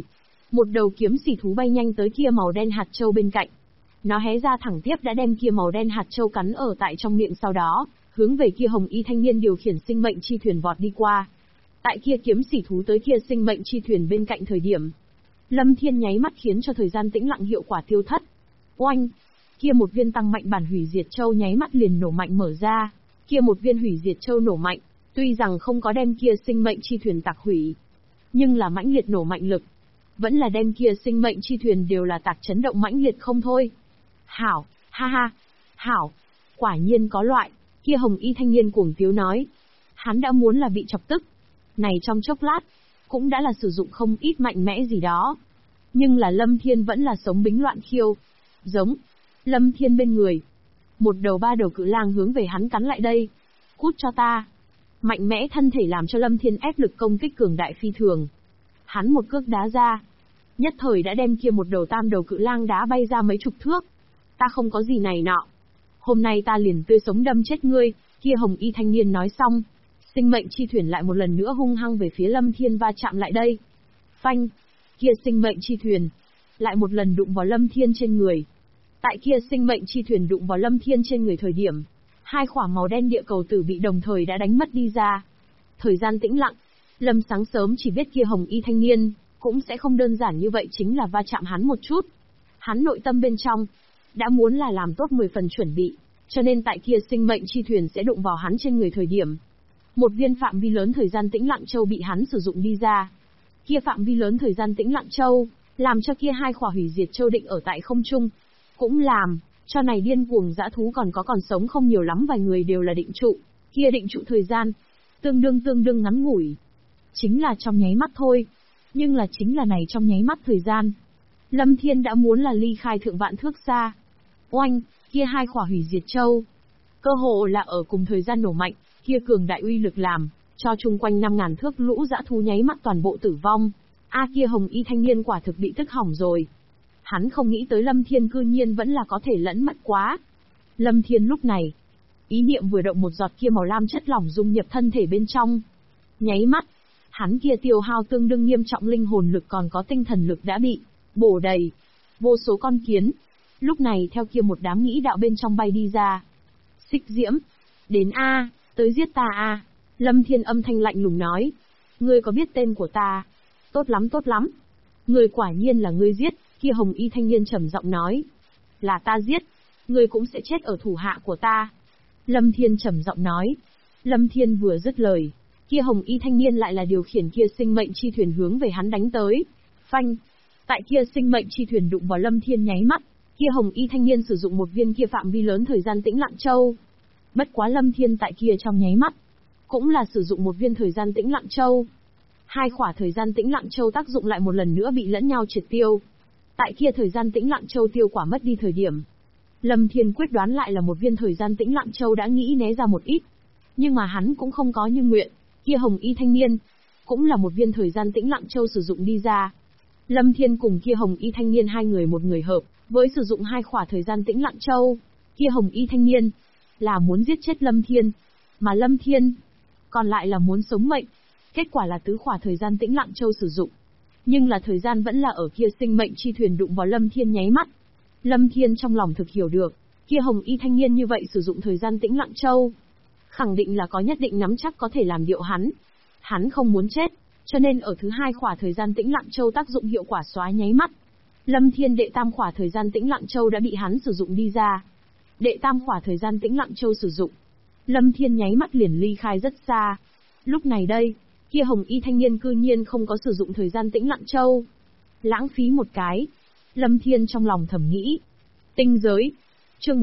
Một đầu kiếm xỉ thú bay nhanh tới kia màu đen hạt châu bên cạnh. Nó hé ra thẳng tiếp đã đem kia màu đen hạt châu cắn ở tại trong miệng, sau đó hướng về kia hồng y thanh niên điều khiển sinh mệnh chi thuyền vọt đi qua. Tại kia kiếm xỉ thú tới kia sinh mệnh chi thuyền bên cạnh thời điểm, Lâm Thiên nháy mắt khiến cho thời gian tĩnh lặng hiệu quả tiêu thất. Oanh! Kia một viên tăng mạnh bản hủy diệt châu nháy mắt liền nổ mạnh mở ra. Kia một viên hủy diệt châu nổ mạnh, tuy rằng không có đem kia sinh mệnh chi thuyền tạc hủy, nhưng là mãnh liệt nổ mạnh lực, vẫn là đem kia sinh mệnh chi thuyền đều là tạc chấn động mãnh liệt không thôi. Hảo, ha ha, hảo, quả nhiên có loại, kia hồng y thanh niên cuồng tiếu nói. Hắn đã muốn là bị chọc tức. Này trong chốc lát, cũng đã là sử dụng không ít mạnh mẽ gì đó. Nhưng là Lâm Thiên vẫn là sống bính loạn khiêu. Giống, Lâm Thiên bên người. Một đầu ba đầu cự lang hướng về hắn cắn lại đây. Cút cho ta. Mạnh mẽ thân thể làm cho Lâm Thiên ép lực công kích cường đại phi thường. Hắn một cước đá ra. Nhất thời đã đem kia một đầu tam đầu cự lang đá bay ra mấy chục thước. Ta không có gì này nọ. Hôm nay ta liền tươi sống đâm chết ngươi, kia hồng y thanh niên nói xong. Sinh mệnh chi thuyền lại một lần nữa hung hăng về phía Lâm Thiên va chạm lại đây. Phanh! Kia sinh mệnh chi thuyền lại một lần đụng vào Lâm Thiên trên người. Tại kia sinh mệnh chi thuyền đụng vào Lâm Thiên trên người thời điểm, hai quả màu đen địa cầu tử bị đồng thời đã đánh mất đi ra. Thời gian tĩnh lặng, Lâm sáng sớm chỉ biết kia hồng y thanh niên cũng sẽ không đơn giản như vậy, chính là va chạm hắn một chút. Hắn nội tâm bên trong đã muốn là làm tốt 10 phần chuẩn bị, cho nên tại kia sinh mệnh chi thuyền sẽ đụng vào hắn trên người thời điểm, một viên phạm vi lớn thời gian tĩnh lặng châu bị hắn sử dụng đi ra. Kia phạm vi lớn thời gian tĩnh lặng châu, làm cho kia hai khỏa hủy diệt châu định ở tại không trung, cũng làm cho này điên cuồng dã thú còn sống không nhiều lắm vài người đều là định trụ. Kia định trụ thời gian, tương đương ngắn ngủi, chính là trong nháy mắt thôi. Nhưng là chính là này trong nháy mắt thời gian, Lâm Thiên đã muốn là ly khai thượng vạn thước xa. Oanh, kia hai khỏa hủy diệt châu, cơ hồ là ở cùng thời gian nổ mạnh, kia cường đại uy lực làm cho chung quanh 5.000 thước lũ dã thú nháy mắt toàn bộ tử vong. Kia hồng y thanh niên quả thực bị tức hỏng rồi. Hắn không nghĩ tới Lâm Thiên cư nhiên vẫn là có thể lẫn mất quá. Lâm Thiên lúc này, ý niệm vừa động, một giọt kia màu lam chất lỏng dung nhập thân thể bên trong. Nháy mắt, hắn kia tiêu hao tương đương nghiêm trọng linh hồn lực còn có tinh thần lực đã bị bổ đầy. Vô số con kiến lúc này theo kia một đám nghĩ đạo bên trong bay đi ra. Xích Diễm, đến a, tới giết ta a. Lâm Thiên âm thanh lạnh lùng nói. Ngươi có biết tên của ta? Tốt lắm tốt lắm. Ngươi quả nhiên là ngươi giết, kia hồng y thanh niên trầm giọng nói. Là ta giết, ngươi cũng sẽ chết ở thủ hạ của ta. Lâm Thiên trầm giọng nói. Lâm Thiên vừa dứt lời, kia hồng y thanh niên lại là điều khiển kia sinh mệnh chi thuyền hướng về hắn đánh tới. Phanh! Tại kia sinh mệnh chi thuyền đụng vào Lâm Thiên nháy mắt, kia hồng y thanh niên sử dụng một viên kia phạm vi lớn thời gian tĩnh lặng châu. Bất quá Lâm Thiên tại kia trong nháy mắt, cũng là sử dụng một viên thời gian tĩnh lặng châu. Hai khỏa thời gian tĩnh lặng châu tác dụng lại một lần nữa bị lẫn nhau triệt tiêu. Tại kia thời gian tĩnh lặng châu tiêu quả mất đi thời điểm, Lâm Thiên quyết đoán lại là một viên thời gian tĩnh lặng châu đã nghĩ né ra một ít. Nhưng mà hắn cũng không có như nguyện, kia hồng y thanh niên cũng là một viên thời gian tĩnh lặng châu sử dụng đi ra. Lâm Thiên cùng kia hồng y thanh niên hai người một người hợp, với sử dụng hai khỏa thời gian tĩnh lặng châu. Kia hồng y thanh niên là muốn giết chết Lâm Thiên, mà Lâm Thiên còn lại là muốn sống mệnh. Kết quả là tứ khỏa thời gian tĩnh lặng châu sử dụng, nhưng là thời gian vẫn là ở kia sinh mệnh chi thuyền đụng vào Lâm Thiên nháy mắt. Lâm Thiên trong lòng thực hiểu được, kia hồng y thanh niên như vậy sử dụng thời gian tĩnh lặng châu, khẳng định là có nhất định nắm chắc có thể làm điệu hắn. Hắn không muốn chết, cho nên ở thứ hai khỏa thời gian tĩnh lặng châu tác dụng hiệu quả xóa nháy mắt. Lâm Thiên đệ tam khỏa thời gian tĩnh lặng châu đã bị hắn sử dụng đi ra. Đệ tam khỏa thời gian tĩnh lặng châu sử dụng, Lâm Thiên nháy mắt liền ly khai rất xa. Lúc này đây, kia hồng y thanh niên cư nhiên không có sử dụng thời gian tĩnh lặng châu. Lãng phí một cái. Lâm Thiên trong lòng thầm nghĩ. Tinh giới. Chương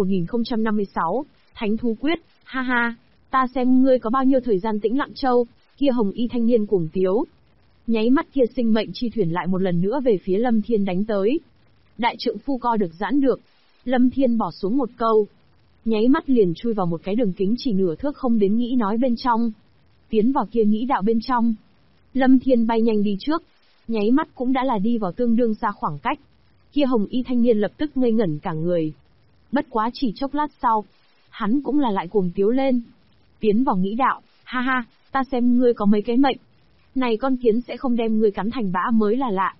1056, Thánh Thú Quyết, ha ha, ta xem ngươi có bao nhiêu thời gian tĩnh lặng châu. Kia hồng y thanh niên cuồng tiếu. Nháy mắt kia sinh mệnh chi thuyền lại một lần nữa về phía Lâm Thiên đánh tới. Đại trượng phu co được giãn được. Lâm Thiên bỏ xuống một câu, nháy mắt liền chui vào một cái đường kính chỉ nửa thước không đến nghĩ nói bên trong. Tiến vào kia nghĩ đạo bên trong. Lâm Thiên bay nhanh đi trước, nháy mắt cũng đã là đi vào tương đương xa khoảng cách. Kia hồng y thanh niên lập tức ngây ngẩn cả người. Bất quá chỉ chốc lát sau, hắn cũng là lại cuồng tiếu lên. Tiến vào nghĩ đạo, ha ha, ta xem ngươi có mấy cái mệnh. Này con kiến sẽ không đem ngươi cắn thành bã mới là lạ.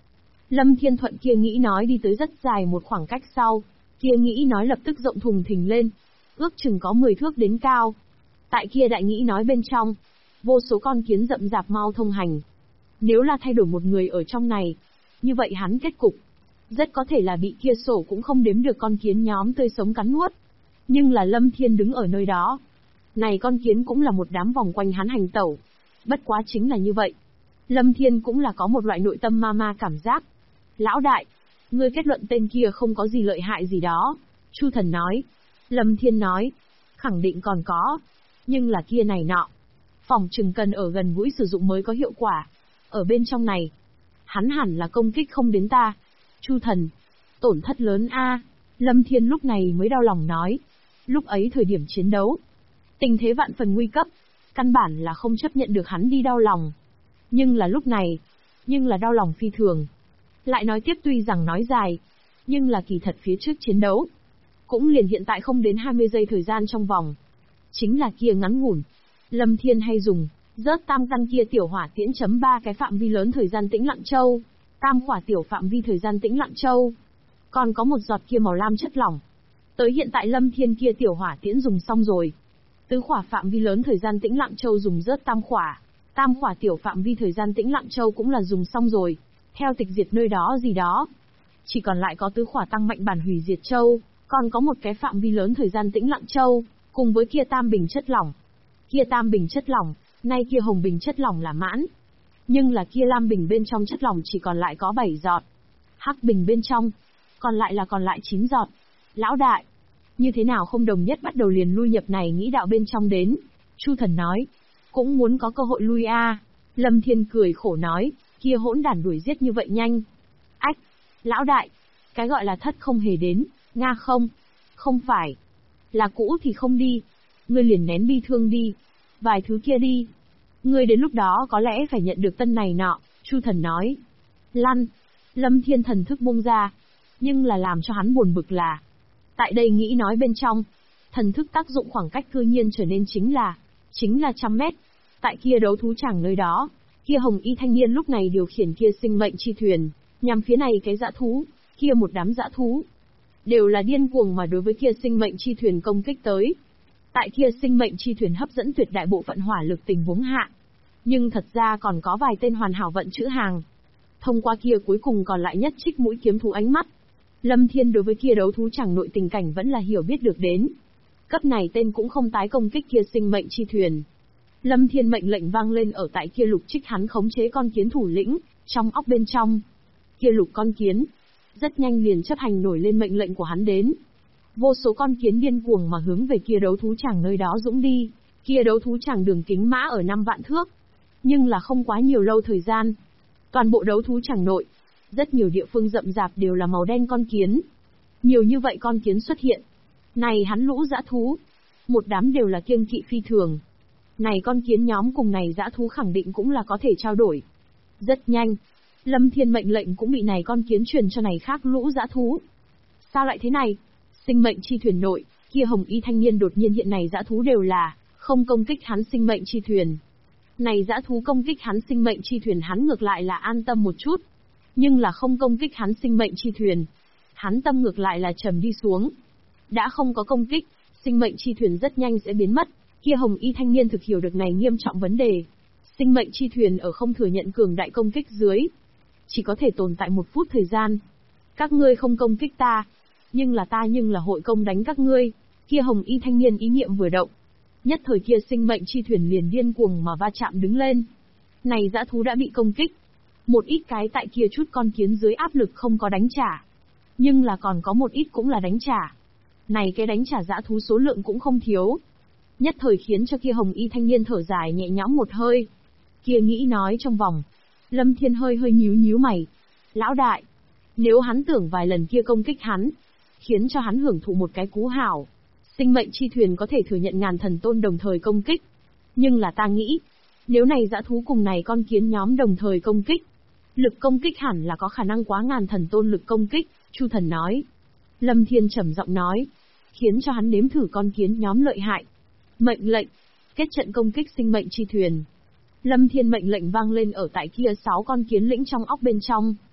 Lâm Thiên Thuận kia nghĩ nói đi tới rất dài một khoảng cách sau, kia nghĩ nói lập tức rộng thùng thình lên, ước chừng có 10 thước đến cao. Tại kia đại nghĩ nói bên trong, vô số con kiến rậm rạp mau thông hành. Nếu là thay đổi một người ở trong này, như vậy hắn kết cục rất có thể là bị kia sổ cũng không đếm được con kiến nhóm tươi sống cắn nuốt. Nhưng là Lâm Thiên đứng ở nơi đó. Này con kiến cũng là một đám vòng quanh hắn hành tẩu. Bất quá chính là như vậy. Lâm Thiên cũng là có một loại nội tâm ma cảm giác. Lão đại, ngươi kết luận tên kia không có gì lợi hại gì đó. Chu Thần nói. Lâm Thiên nói. Khẳng định còn có. Nhưng là kia này nọ. Phòng chừng cần ở gần gũi sử dụng mới có hiệu quả. Ở bên trong này, hắn hẳn là công kích không đến ta. Chu Thần, tổn thất lớn a. Lâm Thiên lúc này mới đau lòng nói. Lúc ấy thời điểm chiến đấu, tình thế vạn phần nguy cấp, căn bản là không chấp nhận được hắn đi đau lòng. Nhưng là lúc này, nhưng là đau lòng phi thường. Lại nói tiếp tuy rằng nói dài, nhưng là kỳ thật phía trước chiến đấu, cũng liền hiện tại không đến 20 giây thời gian trong vòng. Chính là kia ngắn ngủn. Lâm Thiên hay dùng, rớt tam căn kia tiểu hỏa tiễn chấm 3 cái phạm vi lớn thời gian tĩnh lặng châu, tam khỏa tiểu phạm vi thời gian tĩnh lặng châu. Còn có một giọt kia màu lam chất lỏng. Tới hiện tại Lâm Thiên kia tiểu hỏa tiễn dùng xong rồi. Tứ khỏa phạm vi lớn thời gian tĩnh lặng châu dùng rớt tam khỏa tiểu phạm vi thời gian tĩnh lặng châu cũng là dùng xong rồi. Theo tịch diệt nơi đó gì đó. Chỉ còn lại có tứ khỏa tăng mạnh bản hủy diệt châu, còn có một cái phạm vi lớn thời gian tĩnh lặng châu, cùng với kia tam bình chất lỏng. Kia tam bình chất lỏng, nay kia hồng bình chất lỏng là mãn. Nhưng là kia lam bình bên trong chất lỏng chỉ còn lại có 7 giọt. Hắc bình bên trong, còn lại 9 giọt. Lão đại, như thế nào không đồng nhất bắt đầu liền lui nhập này nghĩ đạo bên trong đến. Chu Thần nói, cũng muốn có cơ hội lui a. Lâm Thiên cười khổ nói, kia hỗn đản đuổi giết như vậy nhanh. Ách, lão đại, cái gọi là thất không hề đến, nga không? Không phải. Là cũ thì không đi. Ngươi liền nén bi thương đi. Vài thứ kia đi. Ngươi đến lúc đó có lẽ phải nhận được tân này nọ, Chu Thần nói. Lăn. Lâm Thiên thần thức buông ra. Nhưng là làm cho hắn buồn bực là, tại đây nghĩ nói bên trong, thần thức tác dụng khoảng cách cư nhiên trở nên chính là 100 mét. Tại kia đấu thú chẳng nơi đó, kia hồng y thanh niên lúc này điều khiển kia sinh mệnh chi thuyền, nhằm phía này cái dã thú, kia một đám dã thú. Đều là điên cuồng mà đối với kia sinh mệnh chi thuyền công kích tới. Tại kia sinh mệnh chi thuyền hấp dẫn tuyệt đại bộ phận hỏa lực tình huống hạ. Nhưng thật ra còn có vài tên hoàn hảo vận chữ hàng. Thông qua kia cuối cùng còn lại nhất trích mũi kiếm thú ánh mắt. Lâm Thiên đối với kia đấu thú chẳng nội tình cảnh vẫn là hiểu biết được đến. Cấp này tên cũng không tái công kích kia sinh mệnh chi thuyền. Lâm Thiên mệnh lệnh vang lên ở tại kia lục trích hắn khống chế con kiến thủ lĩnh, trong óc bên trong. Kia lục con kiến, rất nhanh liền chấp hành nổi lên mệnh lệnh của hắn đến. Vô số con kiến điên cuồng mà hướng về kia đấu thú chẳng nơi đó dũng đi, kia đấu thú chẳng đường kính mã ở 5 vạn thước. Nhưng là không quá nhiều lâu thời gian. Toàn bộ đấu thú chẳng nội, rất nhiều địa phương rậm rạp đều là màu đen con kiến. Nhiều như vậy con kiến xuất hiện. Này hắn lũ dã thú, một đám đều là kiêng kỵ phi thường. Này con kiến nhóm cùng này dã thú khẳng định cũng là có thể trao đổi. Rất nhanh, Lâm Thiên mệnh lệnh cũng bị này con kiến truyền cho này khác lũ dã thú. Sao lại thế này? Sinh mệnh chi thuyền nội, kia hồng y thanh niên đột nhiên hiện này dã thú đều là không công kích hắn sinh mệnh chi thuyền. Này dã thú công kích hắn sinh mệnh chi thuyền hắn ngược lại là an tâm một chút. Nhưng là không công kích hắn sinh mệnh chi thuyền. Hắn tâm ngược lại là trầm đi xuống. Đã không có công kích, sinh mệnh chi thuyền rất nhanh sẽ biến mất. Kia hồng y thanh niên thực hiểu được này nghiêm trọng vấn đề. Sinh mệnh chi thuyền ở không thừa nhận cường đại công kích dưới, chỉ có thể tồn tại 1 phút thời gian. Các ngươi không công kích ta, nhưng là hội công đánh các ngươi. Kia hồng y thanh niên ý niệm vừa động, nhất thời kia sinh mệnh chi thuyền liền điên cuồng mà va chạm đứng lên. Này dã thú đã bị công kích. Một ít cái tại kia chút con kiến dưới áp lực không có đánh trả. Nhưng là còn có một ít cũng là đánh trả. Này cái đánh trả dã thú số lượng cũng không thiếu. Nhất thời khiến cho kia hồng y thanh niên thở dài nhẹ nhõm một hơi. Kia nghĩ nói trong vòng. Lâm Thiên hơi nhíu mày. Lão đại, nếu hắn tưởng vài lần kia công kích hắn, khiến cho hắn hưởng thụ một cái cú hảo, sinh mệnh chi thuyền có thể thừa nhận ngàn thần tôn đồng thời công kích. Nhưng là ta nghĩ, nếu này dã thú cùng này con kiến nhóm đồng thời công kích, lực công kích hẳn là có khả năng quá ngàn thần tôn lực công kích, Chu Thần nói. Lâm Thiên trầm giọng nói, khiến cho hắn nếm thử con kiến nhóm lợi hại. Mệnh lệnh, kết trận công kích sinh mệnh chi thuyền. Lâm Thiên mệnh lệnh vang lên ở tại kia 6 con kiến lĩnh trong óc bên trong.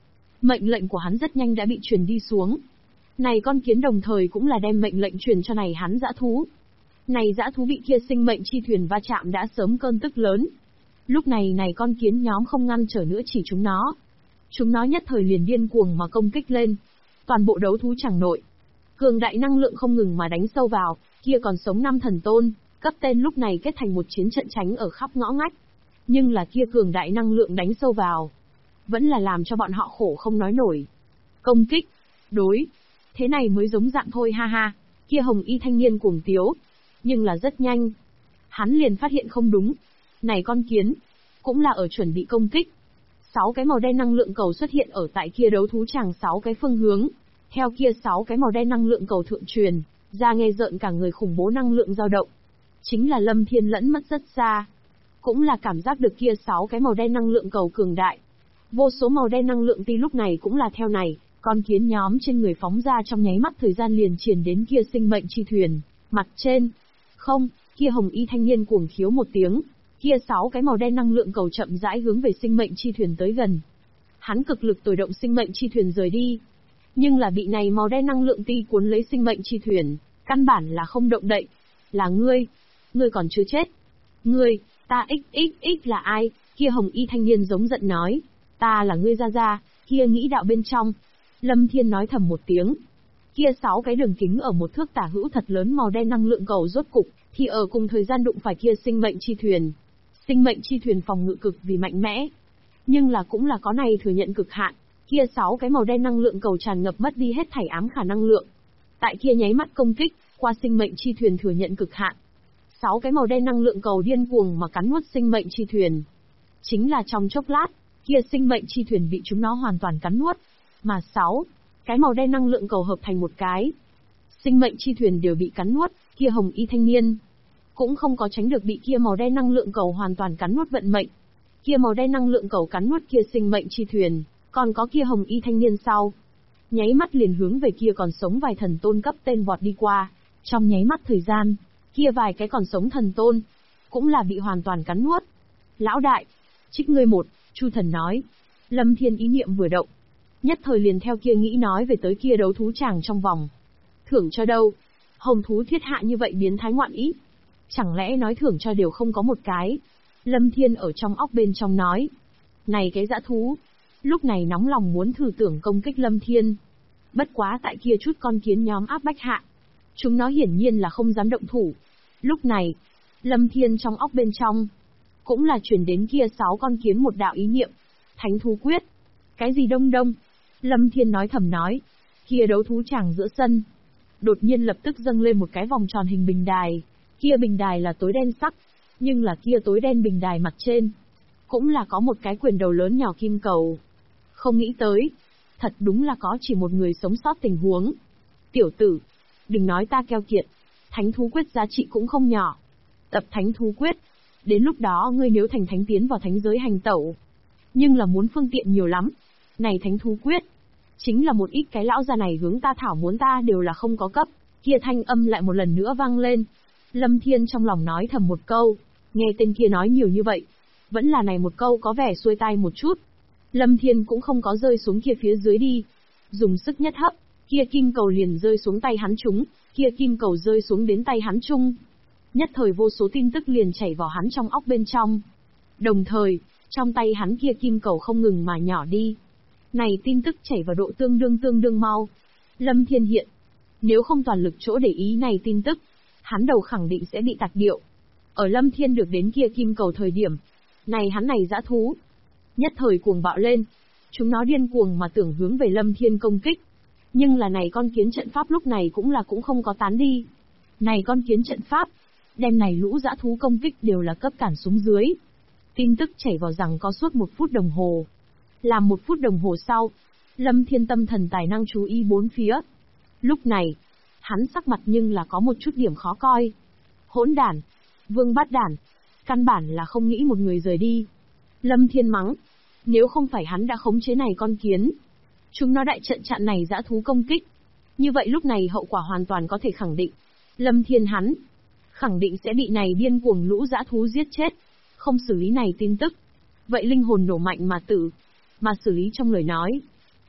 Mệnh lệnh của hắn rất nhanh đã bị truyền đi xuống. Này con kiến đồng thời cũng là đem mệnh lệnh truyền cho này hắn dã thú. Này dã thú bị kia sinh mệnh chi thuyền va chạm đã sớm cơn tức lớn. Lúc này này con kiến nhóm không ngăn trở nữa chỉ chúng nó. Chúng nó nhất thời liền điên cuồng mà công kích lên. Toàn bộ đấu thú chẳng nội. Cường đại năng lượng không ngừng mà đánh sâu vào, kia còn sống 5 thần tôn, cấp tên lúc này kết thành một chiến trận tránh ở khắp ngõ ngách. Nhưng là kia cường đại năng lượng đánh sâu vào, vẫn là làm cho bọn họ khổ không nói nổi. Công kích, đối, thế này mới giống dạng thôi ha ha, kia hồng y thanh niên cuồng tiếu. Nhưng là rất nhanh, hắn liền phát hiện không đúng. Này con kiến, cũng là ở chuẩn bị công kích. 6 cái màu đen năng lượng cầu xuất hiện ở tại kia đấu thú tràng 6 cái phương hướng. Theo kia 6 cái màu đen năng lượng cầu thượng truyền, ra nghe rợn cả người khủng bố năng lượng dao động. Chính là Lâm Thiên lẫn mất rất xa. Cũng là cảm giác được kia 6 cái màu đen năng lượng cầu cường đại. Vô số màu đen năng lượng ti lúc này cũng là theo này, con kiến nhóm trên người phóng ra trong nháy mắt thời gian liền truyền đến kia sinh mệnh chi thuyền, mặt trên. Không, kia hồng y thanh niên cuồng khiếu một tiếng, kia 6 cái màu đen năng lượng cầu chậm rãi hướng về sinh mệnh chi thuyền tới gần. Hắn cực lực tồi động sinh mệnh chi thuyền rời đi. Nhưng là bị này màu đen năng lượng ti cuốn lấy sinh mệnh chi thuyền, căn bản là không động đậy. Là ngươi còn chưa chết. Ngươi, ta xxx là ai? Kia hồng y thanh niên giống giận nói. Ta là ngươi ra, kia nghĩ đạo bên trong. Lâm Thiên nói thầm một tiếng. Kia 6 cái đường kính ở một thước tả hữu thật lớn màu đen năng lượng cầu rốt cục, thì ở cùng thời gian đụng phải kia sinh mệnh chi thuyền. Sinh mệnh chi thuyền phòng ngự cực vì mạnh mẽ. Nhưng là cũng là có này thừa nhận cực hạn. Kia 6 cái màu đen năng lượng cầu tràn ngập mất đi hết thảy ám khả năng lượng. Tại kia nháy mắt công kích, qua sinh mệnh chi thuyền thừa nhận cực hạn. 6 cái màu đen năng lượng cầu điên cuồng mà cắn nuốt sinh mệnh chi thuyền. Chính là trong chốc lát, kia sinh mệnh chi thuyền bị chúng nó hoàn toàn cắn nuốt. Mà 6 cái màu đen năng lượng cầu hợp thành một cái. Sinh mệnh chi thuyền đều bị cắn nuốt, kia hồng y thanh niên cũng không có tránh được bị kia màu đen năng lượng cầu hoàn toàn cắn nuốt vận mệnh. Kia màu đen năng lượng cầu cắn nuốt kia sinh mệnh chi thuyền, còn có kia hồng y thanh niên sau. Nháy mắt liền hướng về kia còn sống vài thần tôn cấp tên vọt đi qua, trong nháy mắt thời gian, kia vài cái còn sống thần tôn cũng là bị hoàn toàn cắn nuốt. Lão đại, trích ngươi một, Chu thần nói. Lâm Thiên ý niệm vừa động, nhất thời liền theo kia nghĩ nói về tới kia đấu thú tràng trong vòng. Thưởng cho đâu? Hồng thú thiết hạ như vậy biến thái ngoạn ý. Chẳng lẽ nói thưởng cho đều không có một cái? Lâm Thiên ở trong óc bên trong nói. Này cái dã thú, lúc này nóng lòng muốn thử tưởng công kích Lâm Thiên. Bất quá tại kia chút con kiến nhóm áp bách hạ, chúng nó hiển nhiên là không dám động thủ. Lúc này, Lâm Thiên trong óc bên trong, cũng là chuyển đến kia 6 con kiến một đạo ý niệm. Thánh thú quyết. Cái gì đông đông? Lâm Thiên nói thầm nói. Kia đấu thú tràng giữa sân, đột nhiên lập tức dâng lên một cái vòng tròn hình bình đài. Kia bình đài là tối đen sắc, nhưng là kia tối đen bình đài mặt trên, cũng là có một cái quyền đầu lớn nhỏ kim cầu. Không nghĩ tới, thật đúng là có chỉ một người sống sót tình huống. Tiểu tử, đừng nói ta keo kiệt, thánh thú quyết giá trị cũng không nhỏ. Tập thánh thú quyết, đến lúc đó ngươi nếu thành thánh tiến vào thánh giới hành tẩu. Nhưng là muốn phương tiện nhiều lắm. Này thánh thú quyết, chính là một ít cái lão già này hướng ta thảo muốn ta đều là không có cấp. Kia thanh âm lại một lần nữa vang lên. Lâm Thiên trong lòng nói thầm một câu, nghe tên kia nói nhiều như vậy, vẫn là này một câu có vẻ xuôi tai một chút. Lâm Thiên cũng không có rơi xuống kia phía dưới đi. Dùng sức nhất hấp, kia kim cầu liền rơi xuống tay hắn trúng, kia kim cầu rơi xuống đến tay hắn chung. Nhất thời vô số tin tức liền chảy vào hắn trong óc bên trong. Đồng thời, trong tay hắn kia kim cầu không ngừng mà nhỏ đi. Này tin tức chảy vào độ tương đương mau. Lâm Thiên hiện, nếu không toàn lực chỗ để ý này tin tức, hắn đầu khẳng định sẽ bị tạc điệu. Ở Lâm Thiên được đến kia kim cầu thời điểm, này hắn này dã thú, nhất thời cuồng bạo lên. Chúng nó điên cuồng mà tưởng hướng về Lâm Thiên công kích. Nhưng là này con kiến trận pháp lúc này cũng không có tán đi. Này con kiến trận pháp, đem này lũ dã thú công kích đều là cấp cản xuống dưới. Tin tức chảy vào rằng có suốt 1 phút đồng hồ. Làm 1 phút đồng hồ sau, Lâm Thiên tâm thần tài năng chú ý bốn phía. Lúc này, hắn sắc mặt nhưng là có một chút điểm khó coi. Hỗn đản, vương bát đản, căn bản là không nghĩ một người rời đi. Lâm Thiên mắng, nếu không phải hắn đã khống chế này con kiến, chúng nó đại trận chặn này dã thú công kích. Như vậy lúc này hậu quả hoàn toàn có thể khẳng định. Lâm Thiên hắn, khẳng định sẽ bị này điên cuồng lũ dã thú giết chết. Không xử lý này tin tức, vậy linh hồn nổ mạnh mà tử. Mà xử lý trong lời nói,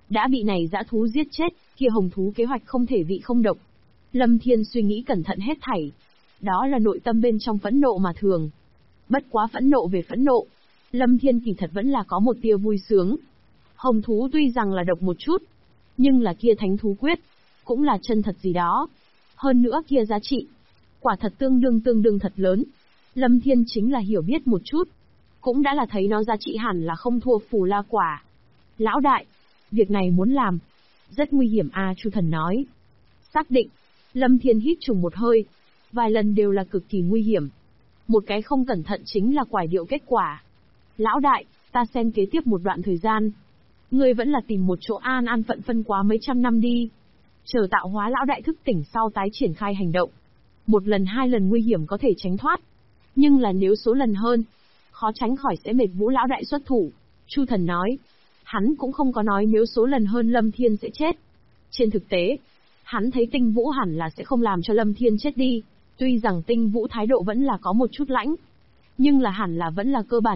Đã bị này dã thú giết chết, kia hồng thú kế hoạch không thể vị không độc. Lâm Thiên suy nghĩ cẩn thận hết thảy. Đó là nội tâm bên trong phẫn nộ mà thường. Bất quá phẫn nộ về phẫn nộ, Lâm Thiên kỳ thật vẫn là có một tia vui sướng. Hồng thú tuy rằng là độc một chút, nhưng là kia thánh thú quyết, cũng là chân thật gì đó. Hơn nữa kia giá trị, quả thật tương đương thật lớn. Lâm Thiên chính là hiểu biết một chút, cũng đã là thấy nó giá trị hẳn là không thua phù la quả. Lão đại, việc này muốn làm, rất nguy hiểm a, Chu Thần nói. Xác định. Lâm Thiên hít trùng một hơi, vài lần đều là cực kỳ nguy hiểm. Một cái không cẩn thận chính là quải điệu kết quả. Lão đại, ta xem kế tiếp một đoạn thời gian. Ngươi vẫn là tìm một chỗ an phận phân quá mấy trăm năm đi. Chờ tạo hóa lão đại thức tỉnh sau tái triển khai hành động. Một lần hai lần nguy hiểm có thể tránh thoát. Nhưng là nếu số lần hơn, khó tránh khỏi sẽ mệt Vũ lão đại xuất thủ. Chu Thần nói. Hắn cũng không có nói nếu số lần hơn Lâm Thiên sẽ chết. Trên thực tế, hắn thấy Tinh Vũ hẳn là sẽ không làm cho Lâm Thiên chết đi. Tuy rằng Tinh Vũ thái độ vẫn là có một chút lãnh, nhưng là hẳn là vẫn là cơ bản